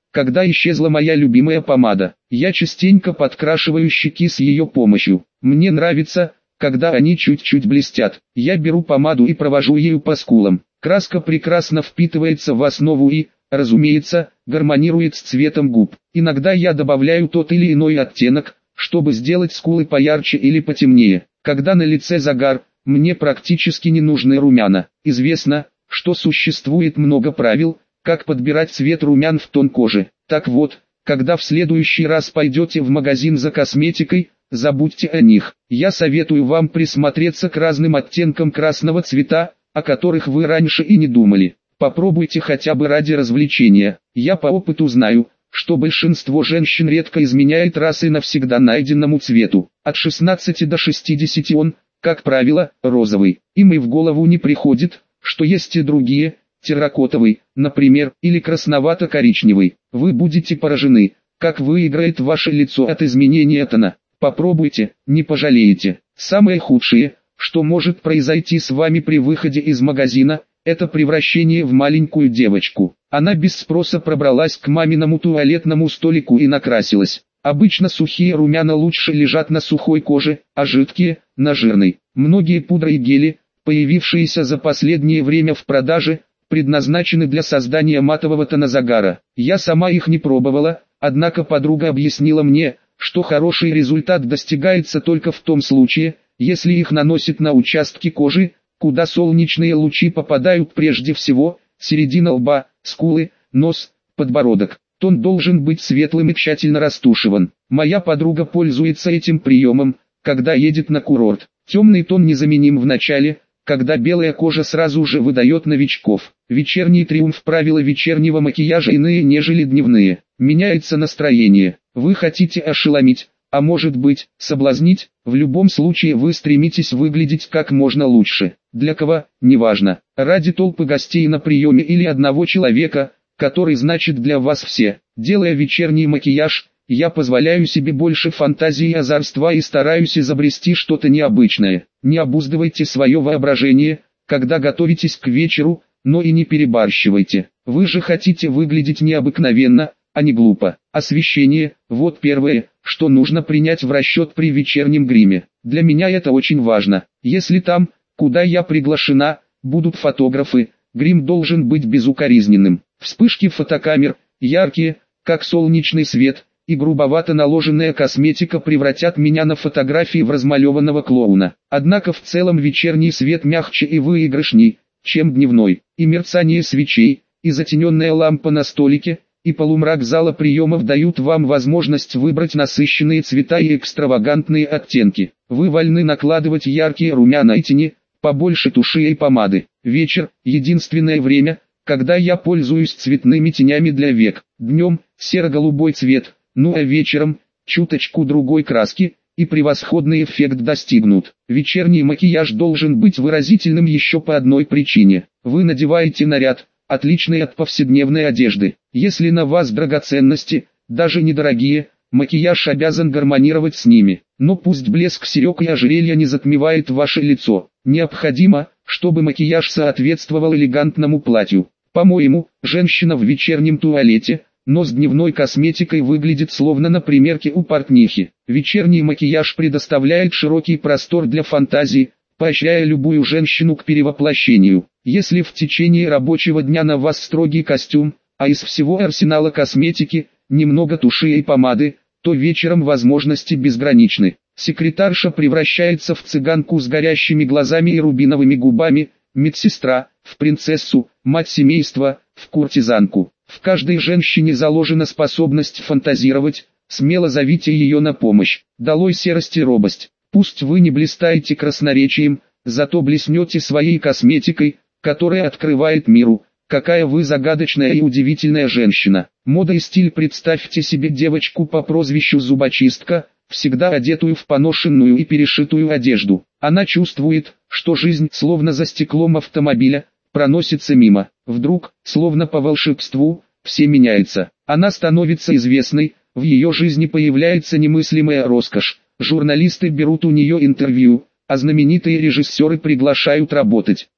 когда исчезла моя любимая помада. Я частенько подкрашиваю щеки с ее помощью. Мне нравится, когда они чуть-чуть блестят. Я беру помаду и провожу ею по скулам. Краска прекрасно впитывается в основу и, разумеется, гармонирует с цветом губ. Иногда я добавляю тот или иной оттенок, чтобы сделать скулы поярче или потемнее. Когда на лице загар, мне практически не нужны румяна. Известно, что существует много правил, как подбирать цвет румян в тон кожи. Так вот, когда в следующий раз пойдете в магазин за косметикой, забудьте о них. Я советую вам присмотреться к разным оттенкам красного цвета, о которых вы раньше и не думали. Попробуйте хотя бы ради развлечения. Я по опыту знаю, что большинство женщин редко изменяет раз и навсегда найденному цвету. От шестнадцати до шестидесяти он, как правило, розовый. Им и в голову не приходит, что есть и другие, терракотовый, например, или красновато-коричневый. Вы будете поражены, как выиграет ваше лицо от изменения тона. Попробуйте, не пожалеете. Самое худшее, что может произойти с вами при выходе из магазина, это превращение в маленькую девочку. Она без спроса пробралась к маминому туалетному столику и накрасилась. Обычно сухие румяна лучше лежат на сухой коже, а жидкие – на жирной. Многие пудры и гели, появившиеся за последнее время в продаже, предназначены для создания матового тона загара. Я сама их не пробовала, однако подруга объяснила мне, что хороший результат достигается только в том случае, если их наносят на участки кожи, куда солнечные лучи попадают прежде всего, середина лба, скулы, нос, подбородок. Тон должен быть светлым и тщательно растушеван. Моя подруга пользуется этим приемом, когда едет на курорт. Темный тон незаменим в начале, когда белая кожа сразу же выдает новичков. Вечерний триумф правила вечернего макияжа иные, нежели дневные. Меняется настроение. Вы хотите ошеломить, а может быть, соблазнить, в любом случае вы стремитесь выглядеть как можно лучше. Для кого, неважно, ради толпы гостей на приеме или одного человека, который значит для вас все. Делая вечерний макияж, я позволяю себе больше фантазии и озорства и стараюсь изобрести что-то необычное. Не обуздывайте свое воображение, когда готовитесь к вечеру, но и не перебарщивайте. Вы же хотите выглядеть необыкновенно, а не глупо. Освещение – вот первое, что нужно принять в расчет при вечернем гриме. Для меня это очень важно. Если там, куда я приглашена, будут фотографы, грим должен быть безукоризненным. Вспышки фотокамер, яркие, как солнечный свет, и грубовато наложенная косметика превратят меня на фотографии в размалеванного клоуна. Однако в целом вечерний свет мягче и выигрышней, чем дневной. И мерцание свечей, и затененная лампа на столике, и полумрак зала приемов дают вам возможность выбрать насыщенные цвета и экстравагантные оттенки. Вы вольны накладывать яркие румяна и тени, побольше туши и помады. Вечер – единственное время, когда я пользуюсь цветными тенями для век. Днем – серо-голубой цвет, ну а вечером – чуточку другой краски, и превосходный эффект достигнут. Вечерний макияж должен быть выразительным еще по одной причине. Вы надеваете наряд, отличный от повседневной одежды. Если на вас драгоценности, даже недорогие, макияж обязан гармонировать с ними. Но пусть блеск серег и ожерелья не затмевает ваше лицо. Необходимо, чтобы макияж соответствовал элегантному платью. По-моему, женщина в вечернем туалете, но с дневной косметикой выглядит словно на примерке у портнихи. Вечерний макияж предоставляет широкий простор для фантазии, поощряя любую женщину к перевоплощению. Если в течение рабочего дня на вас строгий костюм, а из всего арсенала косметики, немного туши и помады, то вечером возможности безграничны. Секретарша превращается в цыганку с горящими глазами и рубиновыми губами, медсестра – в принцессу, мать семейства – в куртизанку. В каждой женщине заложена способность фантазировать, смело зовите ее на помощь. Долой серость и робость. Пусть вы не блистаете красноречием, зато блеснете своей косметикой, которая открывает миру, какая вы загадочная и удивительная женщина. Мода и стиль. Представьте себе девочку по прозвищу Зубочистка, всегда одетую в поношенную и перешитую одежду. Она чувствует, что жизнь, словно за стеклом автомобиля, проносится мимо. Вдруг, словно по волшебству, все меняется. Она становится известной, в ее жизни появляется немыслимая роскошь. Журналисты берут у нее интервью, а знаменитые режиссеры приглашают работать.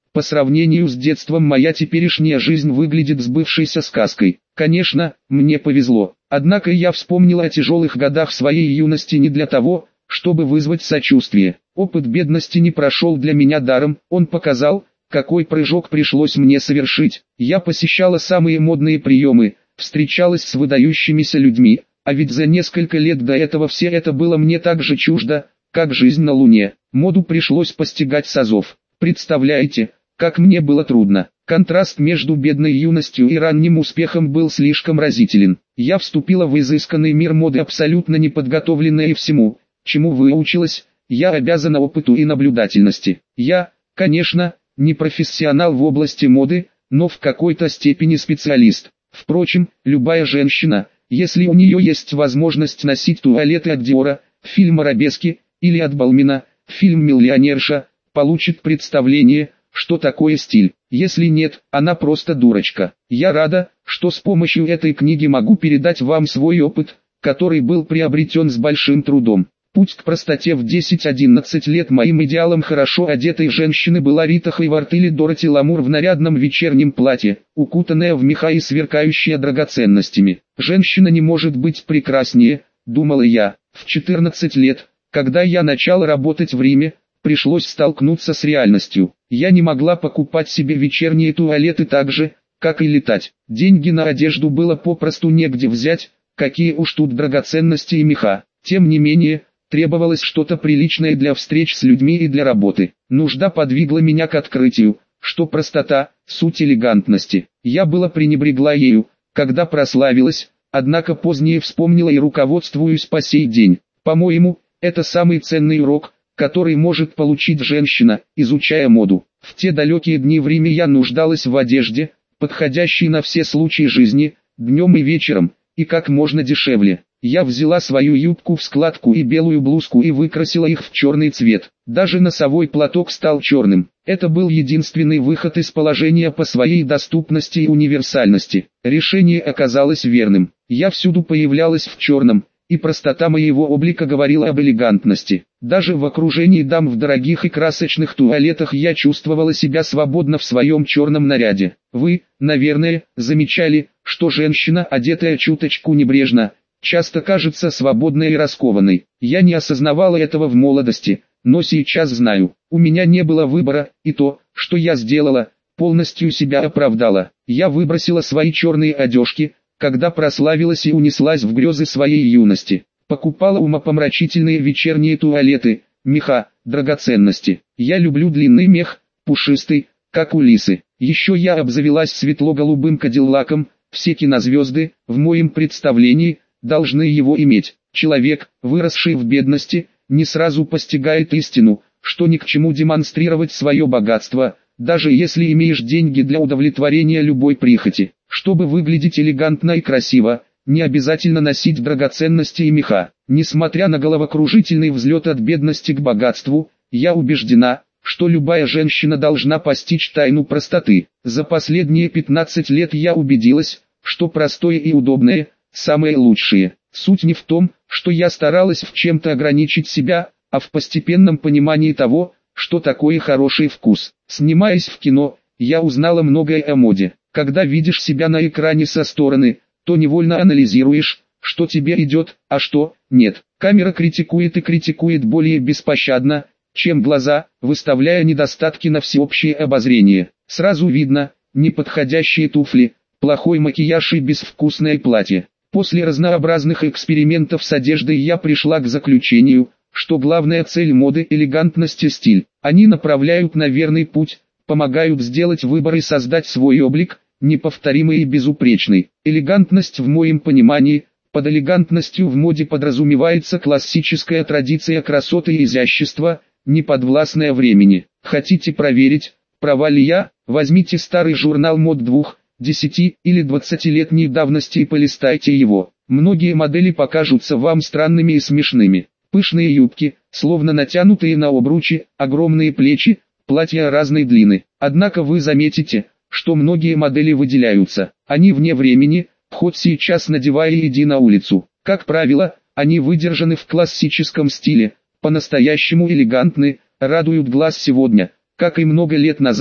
По сравнению с детством моя теперешняя жизнь выглядит сбывшейся сказкой. Конечно, мне повезло. Однако я вспомнила о тяжелых годах своей юности не для того, чтобы вызвать сочувствие. Опыт бедности не прошел для меня даром, он показал, какой прыжок пришлось мне совершить. Я посещала самые модные приемы, встречалась с выдающимися людьми, а ведь за несколько лет до этого все это было мне так же чуждо, как жизнь на Луне. Моду пришлось постигать с азов. Представляете, как мне было трудно. Контраст между бедной юностью и ранним успехом был слишком разителен. Я вступила в изысканный мир моды абсолютно неподготовленная и всему, чему выучилась, я обязана опыту и наблюдательности. Я, конечно, не профессионал в области моды, но в какой-то степени специалист. Впрочем, любая женщина, если у нее есть возможность носить туалеты от Диора, фильм «Арабески» или от Балмина, фильм «Миллионерша», получит представление, что такое стиль. Если нет, она просто дурочка. Я рада, что с помощью этой книги могу передать вам свой опыт, который был приобретен с большим трудом. Путь к простоте в десять-одиннадцать лет моим идеалом хорошо одетой женщины была Рита Хайворт или Дороти Ламур в нарядном вечернем платье, укутанная в меха и сверкающая драгоценностями. Женщина не может быть прекраснее, думала я. В четырнадцать лет, когда я начала работать в Риме, пришлось столкнуться с реальностью. Я не могла покупать себе вечерние туалеты так же, как и летать. Деньги на одежду было попросту негде взять, какие уж тут драгоценности и меха. Тем не менее, требовалось что-то приличное для встреч с людьми и для работы. Нужда подвигла меня к открытию, что простота – суть элегантности. Я была пренебрегла ею, когда прославилась, однако позднее вспомнила и руководствуюсь по сей день. По-моему, это самый ценный урок, который может получить женщина, изучая моду. В те далекие дни в Риме я нуждалась в одежде, подходящей на все случаи жизни, днем и вечером, и как можно дешевле. Я взяла свою юбку в складку и белую блузку и выкрасила их в черный цвет. Даже носовой платок стал черным. Это был единственный выход из положения по своей доступности и универсальности. Решение оказалось верным. Я всюду появлялась в черном, и простота моего облика говорила об элегантности. Даже в окружении дам в дорогих и красочных туалетах я чувствовала себя свободно в своем черном наряде. Вы, наверное, замечали, что женщина, одетая чуточку небрежно, часто кажется свободной и раскованной. Я не осознавала этого в молодости, но сейчас знаю. У меня не было выбора, и то, что я сделала, полностью себя оправдало. Я выбросила свои черные одежки, когда прославилась и унеслась в грезы своей юности. Покупала умопомрачительные вечерние туалеты, меха, драгоценности. Я люблю длинный мех, пушистый, как у лисы. Еще я обзавелась светло-голубым кадиллаком. Все кинозвезды, в моем представлении, должны его иметь. Человек, выросший в бедности, не сразу постигает истину, что ни к чему демонстрировать свое богатство, даже если имеешь деньги для удовлетворения любой прихоти. Чтобы выглядеть элегантно и красиво, не обязательно носить драгоценности и меха. Несмотря на головокружительный взлет от бедности к богатству, я убеждена, что любая женщина должна постичь тайну простоты. За последние пятнадцать лет я убедилась, что простое и удобное – самое лучшее. Суть не в том, что я старалась в чем-то ограничить себя, а в постепенном понимании того, что такое хороший вкус. Снимаясь в кино, я узнала многое о моде. Когда видишь себя на экране со стороны, то невольно анализируешь, что тебе идет, а что нет. Камера критикует и критикует более беспощадно, чем глаза, выставляя недостатки на всеобщее обозрение. Сразу видно, неподходящие туфли, плохой макияж и безвкусное платье. После разнообразных экспериментов с одеждой я пришла к заключению, что главная цель моды – элегантность и стиль. Они направляют на верный путь, помогают сделать выбор и создать свой облик, неповторимый и безупречный. Элегантность в моем понимании, под элегантностью в моде подразумевается классическая традиция красоты и изящества, не подвластная времени. Хотите проверить, права ли я? Возьмите старый журнал мод двух, десяти или двадцатилетней давности и полистайте его. Многие модели покажутся вам странными и смешными. Пышные юбки, словно натянутые на обручи, огромные плечи, платья разной длины. Однако вы заметите, что многие модели выделяются. Они вне времени, хоть сейчас надевая и иди на улицу. Как правило, они выдержаны в классическом стиле, по-настоящему элегантны, радуют глаз сегодня, как и много лет назад,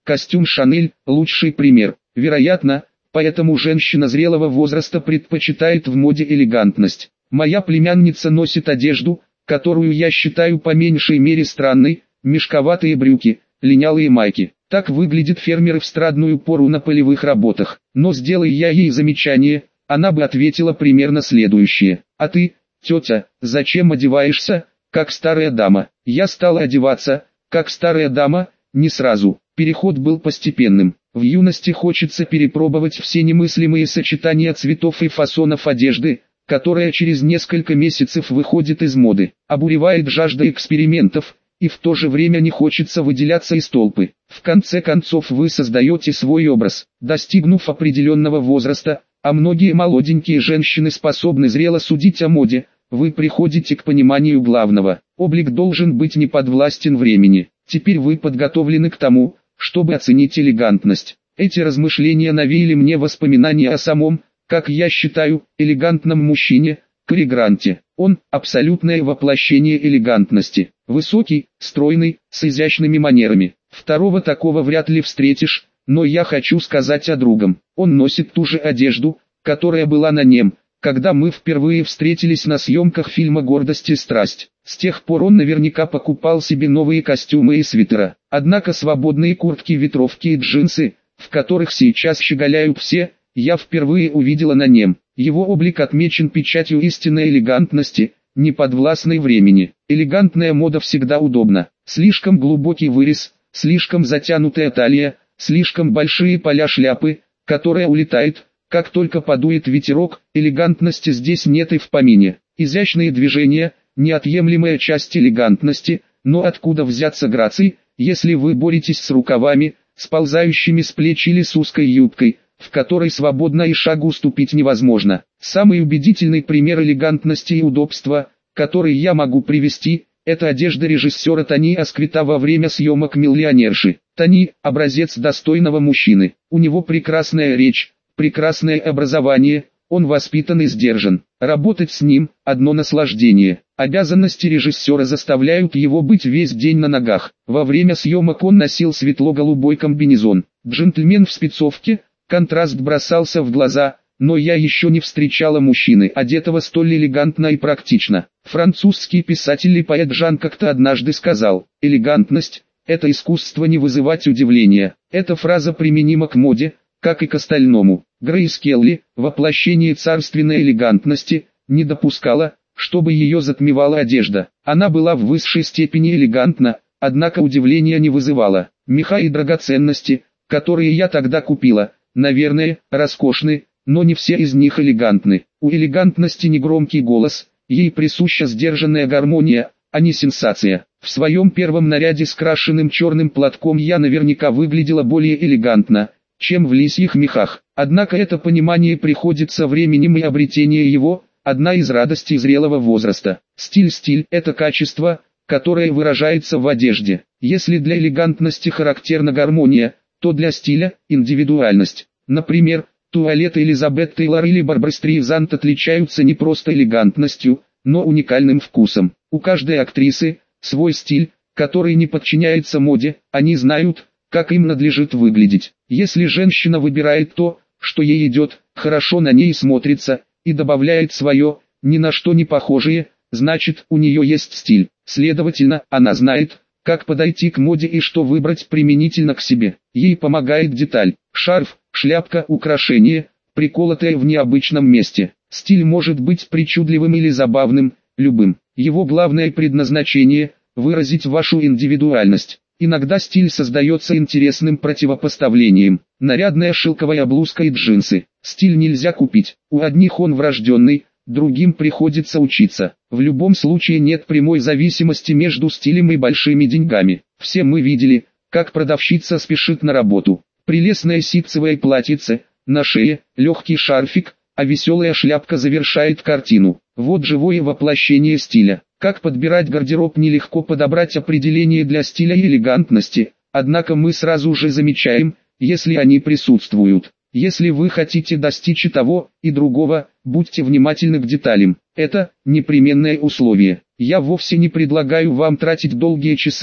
Костюм Шанель – лучший пример. Вероятно, поэтому женщина зрелого возраста предпочитает в моде элегантность. Моя племянница носит одежду, которую я считаю по меньшей мере странной: мешковатые брюки, линялые майки. Так выглядят фермеры в страдную пору на полевых работах. Но сделай я ей замечание, она бы ответила примерно следующее: «А ты, тетя, зачем одеваешься, как старая дама?» Я стала одеваться, как старая дама, не сразу. Переход был постепенным. В юности хочется перепробовать все немыслимые сочетания цветов и фасонов одежды, которая через несколько месяцев выходит из моды. Обуревает жажда экспериментов, и в то же время не хочется выделяться из толпы. В конце концов вы создаете свой образ, достигнув определенного возраста, а многие молоденькие женщины способны зрело судить о моде. Вы приходите к пониманию главного: облик должен быть не подвластен времени. Теперь вы подготовлены к тому, чтобы оценить элегантность. Эти размышления навеяли мне воспоминания о самом, как я считаю, элегантном мужчине, Кэри Гранте. Он – абсолютное воплощение элегантности. Высокий, стройный, с изящными манерами. Второго такого вряд ли встретишь, но я хочу сказать о другом. Он носит ту же одежду, которая была на нем, когда мы впервые встретились на съемках фильма «Гордость и страсть». С тех пор он наверняка покупал себе новые костюмы и свитера. Однако свободные куртки, ветровки и джинсы, в которых сейчас щеголяют все, я впервые увидела на нем. Его облик отмечен печатью истинной элегантности, не подвластной времени. Элегантная мода всегда удобна. Слишком глубокий вырез, слишком затянутая талия, слишком большие поля шляпы, которая улетает, как только подует ветерок. Элегантности здесь нет и в помине. Изящные движения – неотъемлемая часть элегантности, но откуда взяться грации, если вы боретесь с рукавами, сползающими с плеч, или с узкой юбкой, в которой свободно и шагу ступить невозможно. Самый убедительный пример элегантности и удобства, который я могу привести, это одежда режиссера Тони Асквита во время съемок «Миллионерши». Тони – образец достойного мужчины. У него прекрасная речь, прекрасное образование, он воспитан и сдержан. Работать с ним – одно наслаждение. Обязанности режиссера заставляют его быть весь день на ногах. Во время съемок он носил светло-голубой комбинезон. Джентльмен в спецовке, контраст бросался в глаза, но я еще не встречала мужчины, одетого столь элегантно и практично. Французский писатель и поэт Жан как-то однажды сказал: «Элегантность – это искусство не вызывать удивления». Эта фраза применима к моде, как и к остальному. Грейс Келли, воплощение царственной элегантности, не допускала, чтобы ее затмевала одежда. Она была в высшей степени элегантна, однако удивления не вызывала. Меха и драгоценности, которые я тогда купила, наверное, роскошны, но не все из них элегантны. У элегантности не громкий голос, ей присуща сдержанная гармония, а не сенсация. В своем первом наряде с крашеным черным платком я наверняка выглядела более элегантно, чем в лисьих мехах. Однако это понимание приходит со временем, и обретение его – одна из радостей зрелого возраста. Стиль-стиль – это качество, которое выражается в одежде. Если для элегантности характерна гармония, то для стиля – индивидуальность. Например, туалеты Элизабет Тейлор или Барбары Стрейзанд отличаются не просто элегантностью, но уникальным вкусом. У каждой актрисы свой стиль, который не подчиняется моде, они знают, как им надлежит выглядеть. Если женщина выбирает то, что ей идет, хорошо на ней смотрится, и добавляет свое, ни на что не похожее, значит, у нее есть стиль. Следовательно, она знает, как подойти к моде и что выбрать применительно к себе. Ей помогает деталь: шарф, шляпка, украшение, приколотое в необычном месте. Стиль может быть причудливым или забавным, любым. Его главное предназначение – выразить вашу индивидуальность. Иногда стиль создается интересным противопоставлением: нарядная шелковая блузка и джинсы. Стиль нельзя купить, у одних он врожденный, другим приходится учиться. В любом случае нет прямой зависимости между стилем и большими деньгами. Все мы видели, как продавщица спешит на работу. Прелестное ситцевое платьице, на шее легкий шарфик, а веселая шляпка завершает картину. Вот живое воплощение стиля. Как подбирать гардероб? Нелегко подобрать определение для стиля и элегантности, однако мы сразу же замечаем, если они присутствуют. Если вы хотите достичь и того, и другого, будьте внимательны к деталям. Это непременное условие. Я вовсе не предлагаю вам тратить долгие часы,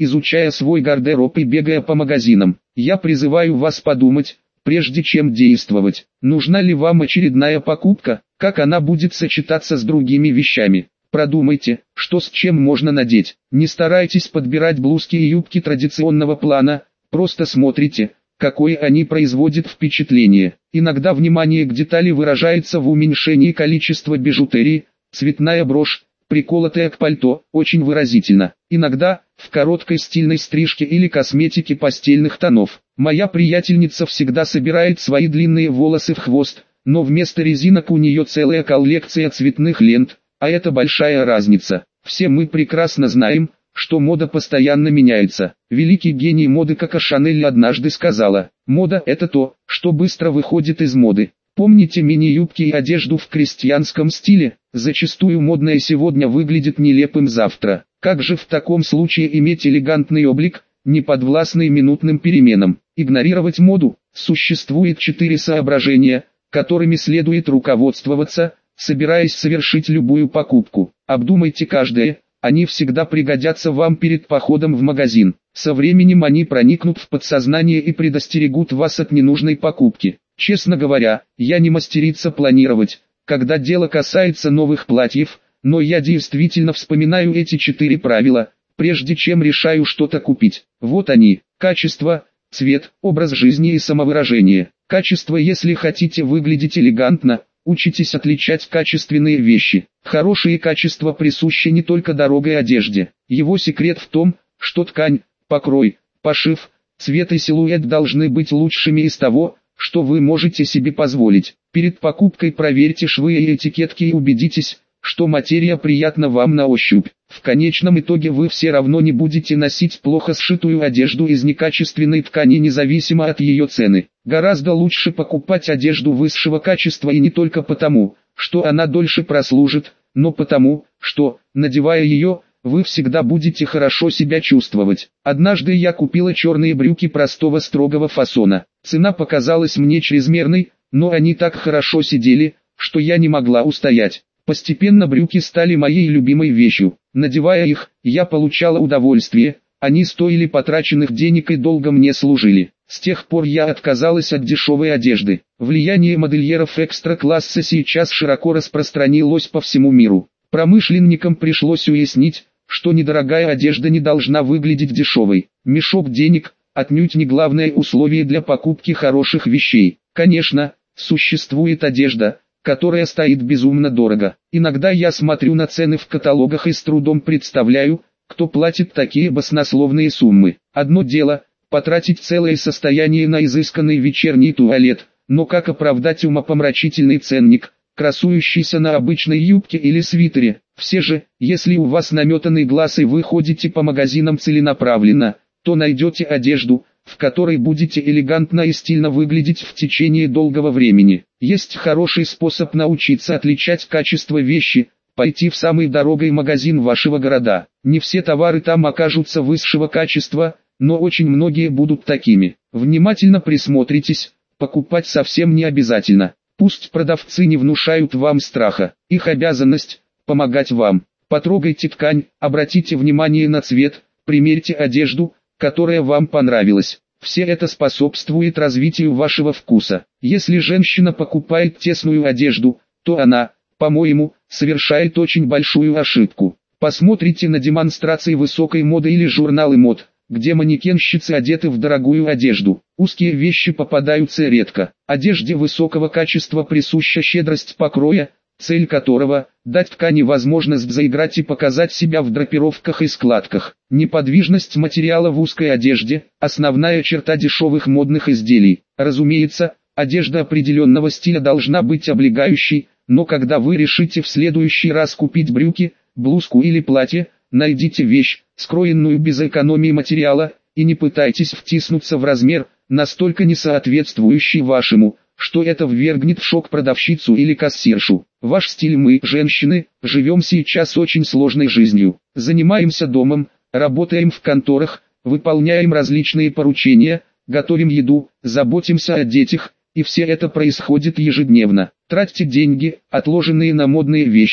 изучая свой гардероб и бегая по магазинам. Я призываю вас подумать, прежде чем действовать, нужна ли вам очередная покупка, как она будет сочетаться с другими вещами. Продумайте, что с чем можно надеть. Не старайтесь подбирать блузки и юбки традиционного плана, просто смотрите, какое они производят впечатление. Иногда внимание к детали выражается в уменьшении количества бижутерии, цветная брошь, приколотая к пальто, очень выразительно. Иногда, в короткой стильной стрижке или косметике пастельных тонов. Моя приятельница всегда собирает свои длинные волосы в хвост, но вместо резинок у нее целая коллекция цветных лент, а это большая разница. Все мы прекрасно знаем, что мода постоянно меняется. Великий гений моды Коко Шанель однажды сказала: «Мода – это то, что быстро выходит из моды». Помните мини-юбки и одежду в крестьянском стиле? Зачастую модное сегодня выглядит нелепым завтра. Как же в таком случае иметь элегантный облик, не подвластный минутным переменам? Игнорировать моду? Существует четыре соображения, которыми следует руководствоваться, собираясь совершить любую покупку. Обдумайте каждое, они всегда пригодятся вам перед походом в магазин. Со временем они проникнут в подсознание и предостерегут вас от ненужной покупки. Честно говоря, я не мастерица планировать, когда дело касается новых платьев, но я действительно вспоминаю эти четыре правила, прежде чем решаю что-то купить. Вот они: качество, цвет, образ жизни и самовыражение. Качество: если хотите выглядеть элегантно, учитесь отличать качественные вещи. Хорошее качество присуще не только дорогой одежде. Его секрет в том, что ткань, покрой, пошив, цвет и силуэт должны быть лучшими из того, что вы можете себе позволить. Перед покупкой проверьте швы и этикетки и убедитесь, что материя приятна вам на ощупь. В конечном итоге вы все равно не будете носить плохо сшитую одежду из некачественной ткани независимо от ее цены. Гораздо лучше покупать одежду высшего качества, и не только потому, что она дольше прослужит, но потому, что, надевая ее, вы всегда будете хорошо себя чувствовать. Однажды я купила черные брюки простого строгого фасона. Цена показалась мне чрезмерной, но они так хорошо сидели, что я не могла устоять. Постепенно брюки стали моей любимой вещью. Надевая их, я получала удовольствие, они стоили потраченных денег и долго мне служили. С тех пор я отказалась от дешевой одежды. Влияние модельеров экстра-класса сейчас широко распространилось по всему миру. Промышленникам пришлось уяснить, что недорогая одежда не должна выглядеть дешевой. Мешок денег – отнюдь не главное условие для покупки хороших вещей. Конечно, существует одежда, которая стоит безумно дорого. Иногда я смотрю на цены в каталогах и с трудом представляю, кто платит такие баснословные суммы. Одно дело – потратить целое состояние на изысканный вечерний туалет, но как оправдать умопомрачительный ценник, красующийся на обычной юбке или свитере? Все же, если у вас наметанный глаз и вы ходите по магазинам целенаправленно, то найдете одежду, в которой будете элегантно и стильно выглядеть в течение долгого времени. Есть хороший способ научиться отличать качество вещи – пойти в самый дорогой магазин вашего города. Не все товары там окажутся высшего качества, но очень многие будут такими. Внимательно присмотритесь, покупать совсем не обязательно. Пусть продавцы не внушают вам страха, их обязанность – помогать вам. Потрогайте ткань, обратите внимание на цвет, примерьте одежду, которая вам понравилась. Все это способствует развитию вашего вкуса. Если женщина покупает тесную одежду, то она, по-моему, совершает очень большую ошибку. Посмотрите на демонстрации высокой моды или журналы мод, где манекенщицы одеты в дорогую одежду. Узкие вещи попадаются редко. Одежде высокого качества присуща щедрость покроя, цель которого – дать ткани возможность заиграть и показать себя в драпировках и складках. Неподвижность материала в узкой одежде – основная черта дешевых модных изделий. Разумеется, одежда определенного стиля должна быть облегающей, но когда вы решите в следующий раз купить брюки, блузку или платье, найдите вещь, скроенную без экономии материала, и не пытайтесь втиснуться в размер, настолько не соответствующий вашему, что это ввергнет в шок продавщицу или кассиршу. Ваш стиль. Мы, женщины, живем сейчас очень сложной жизнью. Занимаемся домом, работаем в конторах, выполняем различные поручения, готовим еду, заботимся о детях, и все это происходит ежедневно. Тратьте деньги, отложенные на модные вещи,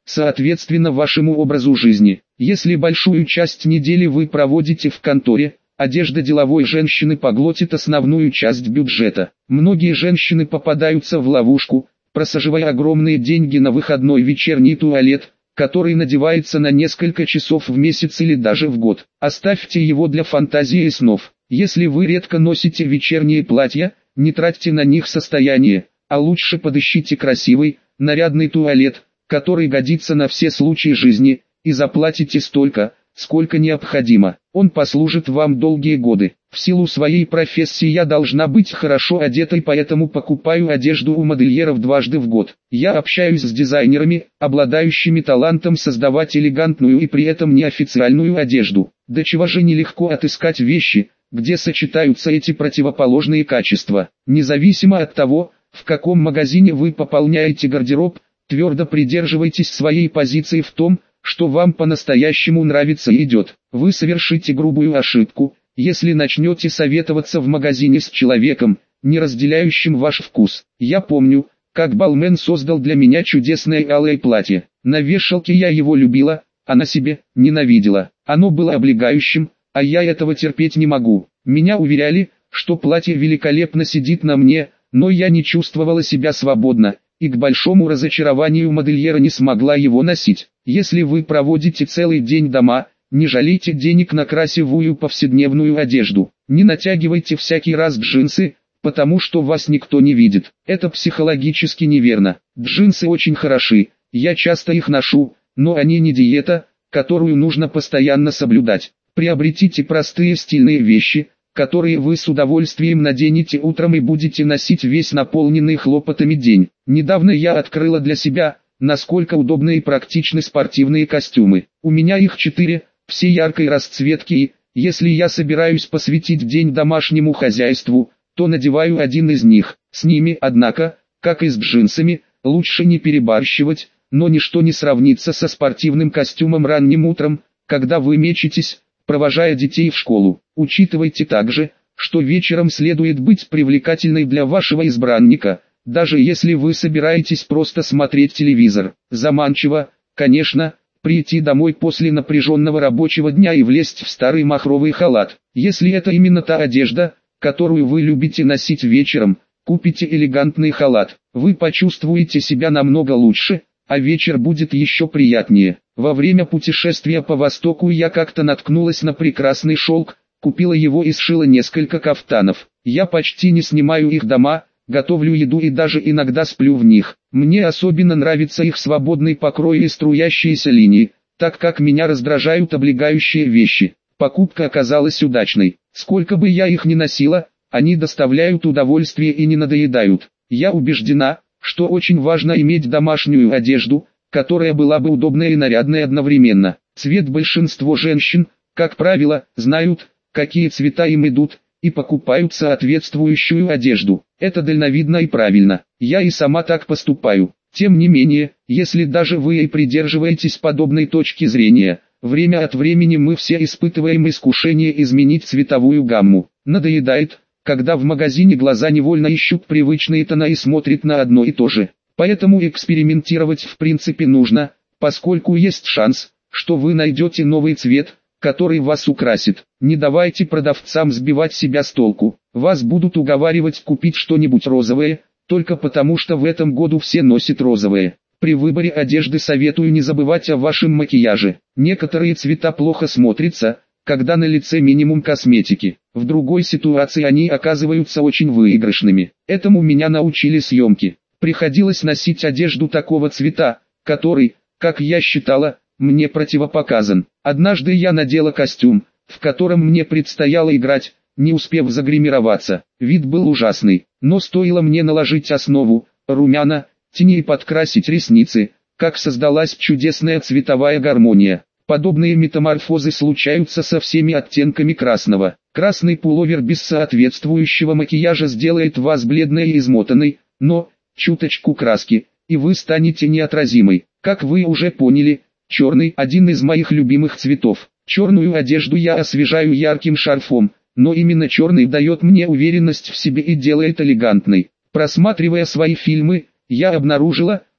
соответственно вашему образу жизни. Если большую часть недели вы проводите в конторе, одежда деловой женщины поглотит основную часть бюджета. Многие женщины попадаются в ловушку, просаживая огромные деньги на выходной вечерний туалет, который надевается на несколько часов в месяц или даже в год. Оставьте его для фантазии и снов. Если вы редко носите вечерние платья, не тратьте на них состояние, а лучше подыщите красивый, нарядный туалет, который годится на все случаи жизни, и заплатите столько, сколько необходимо. Он послужит вам долгие годы. В силу своей профессии я должна быть хорошо одетой, поэтому покупаю одежду у модельеров дважды в год. Я общаюсь с дизайнерами, обладающими талантом создавать элегантную и при этом неофициальную одежду. До чего же нелегко отыскать вещи, где сочетаются эти противоположные качества. Независимо от того, в каком магазине вы пополняете гардероб, твердо придерживайтесь своей позиции в том, что вам по-настоящему нравится и идет. Вы совершите грубую ошибку, если начнете советоваться в магазине с человеком, не разделяющим ваш вкус. Я помню, как Балмен создал для меня чудесное алое платье. На вешалке я его любила, а на себе ненавидела. Оно было облегающим, а я этого терпеть не могу. Меня уверяли, что платье великолепно сидит на мне, но я не чувствовала себя свободно, и к большому разочарованию модельера не смогла его носить. Если вы проводите целый день дома, не жалейте денег на красивую повседневную одежду. Не натягивайте всякий раз джинсы, потому что вас никто не видит. Это психологически неверно. Джинсы очень хороши, я часто их ношу, но они не диета, которую нужно постоянно соблюдать. Приобретите простые стильные вещи, которые вы с удовольствием наденете утром и будете носить весь наполненный хлопотами день. Недавно я открыла для себя, насколько удобны и практичны спортивные костюмы. У меня их четыре, все яркой расцветки и, если я собираюсь посвятить день домашнему хозяйству, то надеваю один из них. С ними, однако, как и с джинсами, лучше не перебарщивать, но ничто не сравнится со спортивным костюмом ранним утром, когда вы мечетесь, провожая детей в школу. Учитывайте также, что вечером следует быть привлекательной для вашего избранника, даже если вы собираетесь просто смотреть телевизор. Заманчиво, конечно, прийти домой после напряженного рабочего дня и влезть в старый махровый халат. Если это именно та одежда, которую вы любите носить вечером, купите элегантный халат. Вы почувствуете себя намного лучше, а вечер будет еще приятнее. Во время путешествия по Востоку я как-то наткнулась на прекрасный шелк, купила его и сшила несколько кафтанов. Я почти не снимаю их дома, готовлю еду и даже иногда сплю в них. Мне особенно нравится их свободный покрой и струящиеся линии, так как меня раздражают облегающие вещи. Покупка оказалась удачной. Сколько бы я их ни носила, они доставляют удовольствие и не надоедают. Я убеждена, что очень важно иметь домашнюю одежду, которая была бы удобной и нарядной одновременно. Цвет большинство женщин, как правило, знают, какие цвета им идут, и покупают соответствующую одежду. Это дальновидно и правильно. Я и сама так поступаю. Тем не менее, если даже вы и придерживаетесь подобной точки зрения, время от времени мы все испытываем искушение изменить цветовую гамму. Надоедает, когда в магазине глаза невольно ищут привычные тона и смотрят на одно и то же. Поэтому экспериментировать в принципе нужно, поскольку есть шанс, что вы найдете новый цвет, который вас украсит. Не давайте продавцам сбивать себя с толку. Вас будут уговаривать купить что-нибудь розовое, только потому что в этом году все носят розовое. При выборе одежды советую не забывать о вашем макияже. Некоторые цвета плохо смотрятся, когда на лице минимум косметики. В другой ситуации они оказываются очень выигрышными. Этому меня научили съемки. Приходилось носить одежду такого цвета, который, как я считала, мне противопоказан. Однажды я надела костюм, в котором мне предстояло играть, не успев загримироваться. Вид был ужасный, но стоило мне наложить основу, румяна, тени и подкрасить ресницы, как создалась чудесная цветовая гармония. Подобные метаморфозы случаются со всеми оттенками красного. Красный пуловер без соответствующего макияжа сделает вас бледной и измотанной, но, чуточку краски, и вы станете неотразимой. Как вы уже поняли, черный – один из моих любимых цветов. Черную одежду я освежаю ярким шарфом, но именно черный дает мне уверенность в себе и делает элегантной. Просматривая свои фильмы, я обнаружила,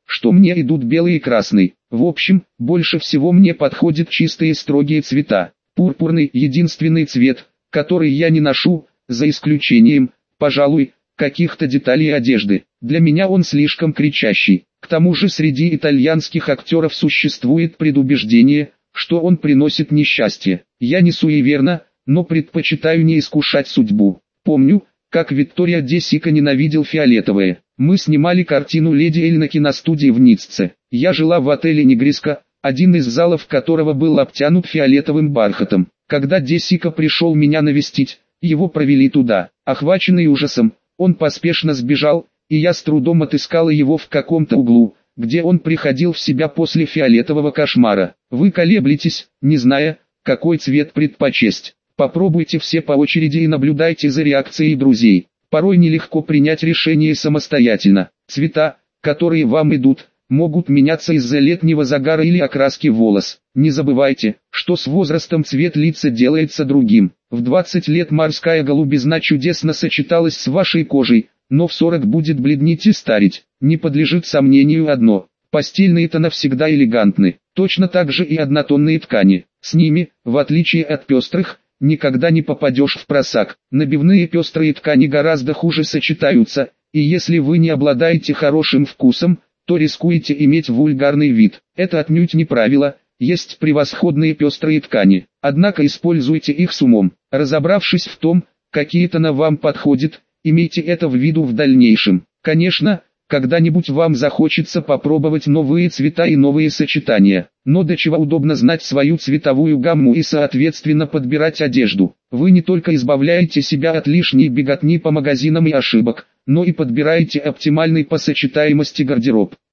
что мне идут белый и красный. В общем, больше всего мне подходят чистые строгие цвета. Пурпурный – единственный цвет, который я не ношу, за исключением, пожалуй, каких-то деталей одежды. Для меня он слишком кричащий. К тому же среди итальянских актеров существует предубеждение, что он приносит несчастье. Я не суеверна, но предпочитаю не искушать судьбу. Помню, как Витторио де Сика ненавидел фиолетовое. Мы снимали картину «Леди Эль» на киностудии в Ницце. Я жила в отеле «Негриско», один из залов которого был обтянут фиолетовым бархатом. Когда де Сика пришел меня навестить, его провели туда. Охваченный ужасом, он поспешно сбежал, и я с трудом отыскала его в каком-то углу, где он приходил в себя после фиолетового кошмара. Вы колеблетесь, не зная, какой цвет предпочесть. Попробуйте все по очереди и наблюдайте за реакцией друзей. Порой нелегко принять решение самостоятельно. Цвета, которые вам идут, могут меняться из-за летнего загара или окраски волос. Не забывайте, что с возрастом цвет лица делается другим. В двадцать лет морская голубизна чудесно сочеталась с вашей кожей, но в сорок будет бледнеть и стареть. Не подлежит сомнению одно: постельные тона всегда элегантны. Точно так же и однотонные ткани. С ними, в отличие от пестрых, никогда не попадешь в просак. Набивные пестрые ткани гораздо хуже сочетаются, и если вы не обладаете хорошим вкусом, то рискуете иметь вульгарный вид. Это отнюдь не правило, есть превосходные пестрые ткани. Однако используйте их с умом. Разобравшись в том, какие тона вам подходят, имейте это в виду в дальнейшем. Конечно, когда-нибудь вам захочется попробовать новые цвета и новые сочетания. Но до чего удобно знать свою цветовую гамму и соответственно подбирать одежду. Вы не только избавляете себя от лишней беготни по магазинам и ошибок, но и подбираете оптимальный по сочетаемости гардероб.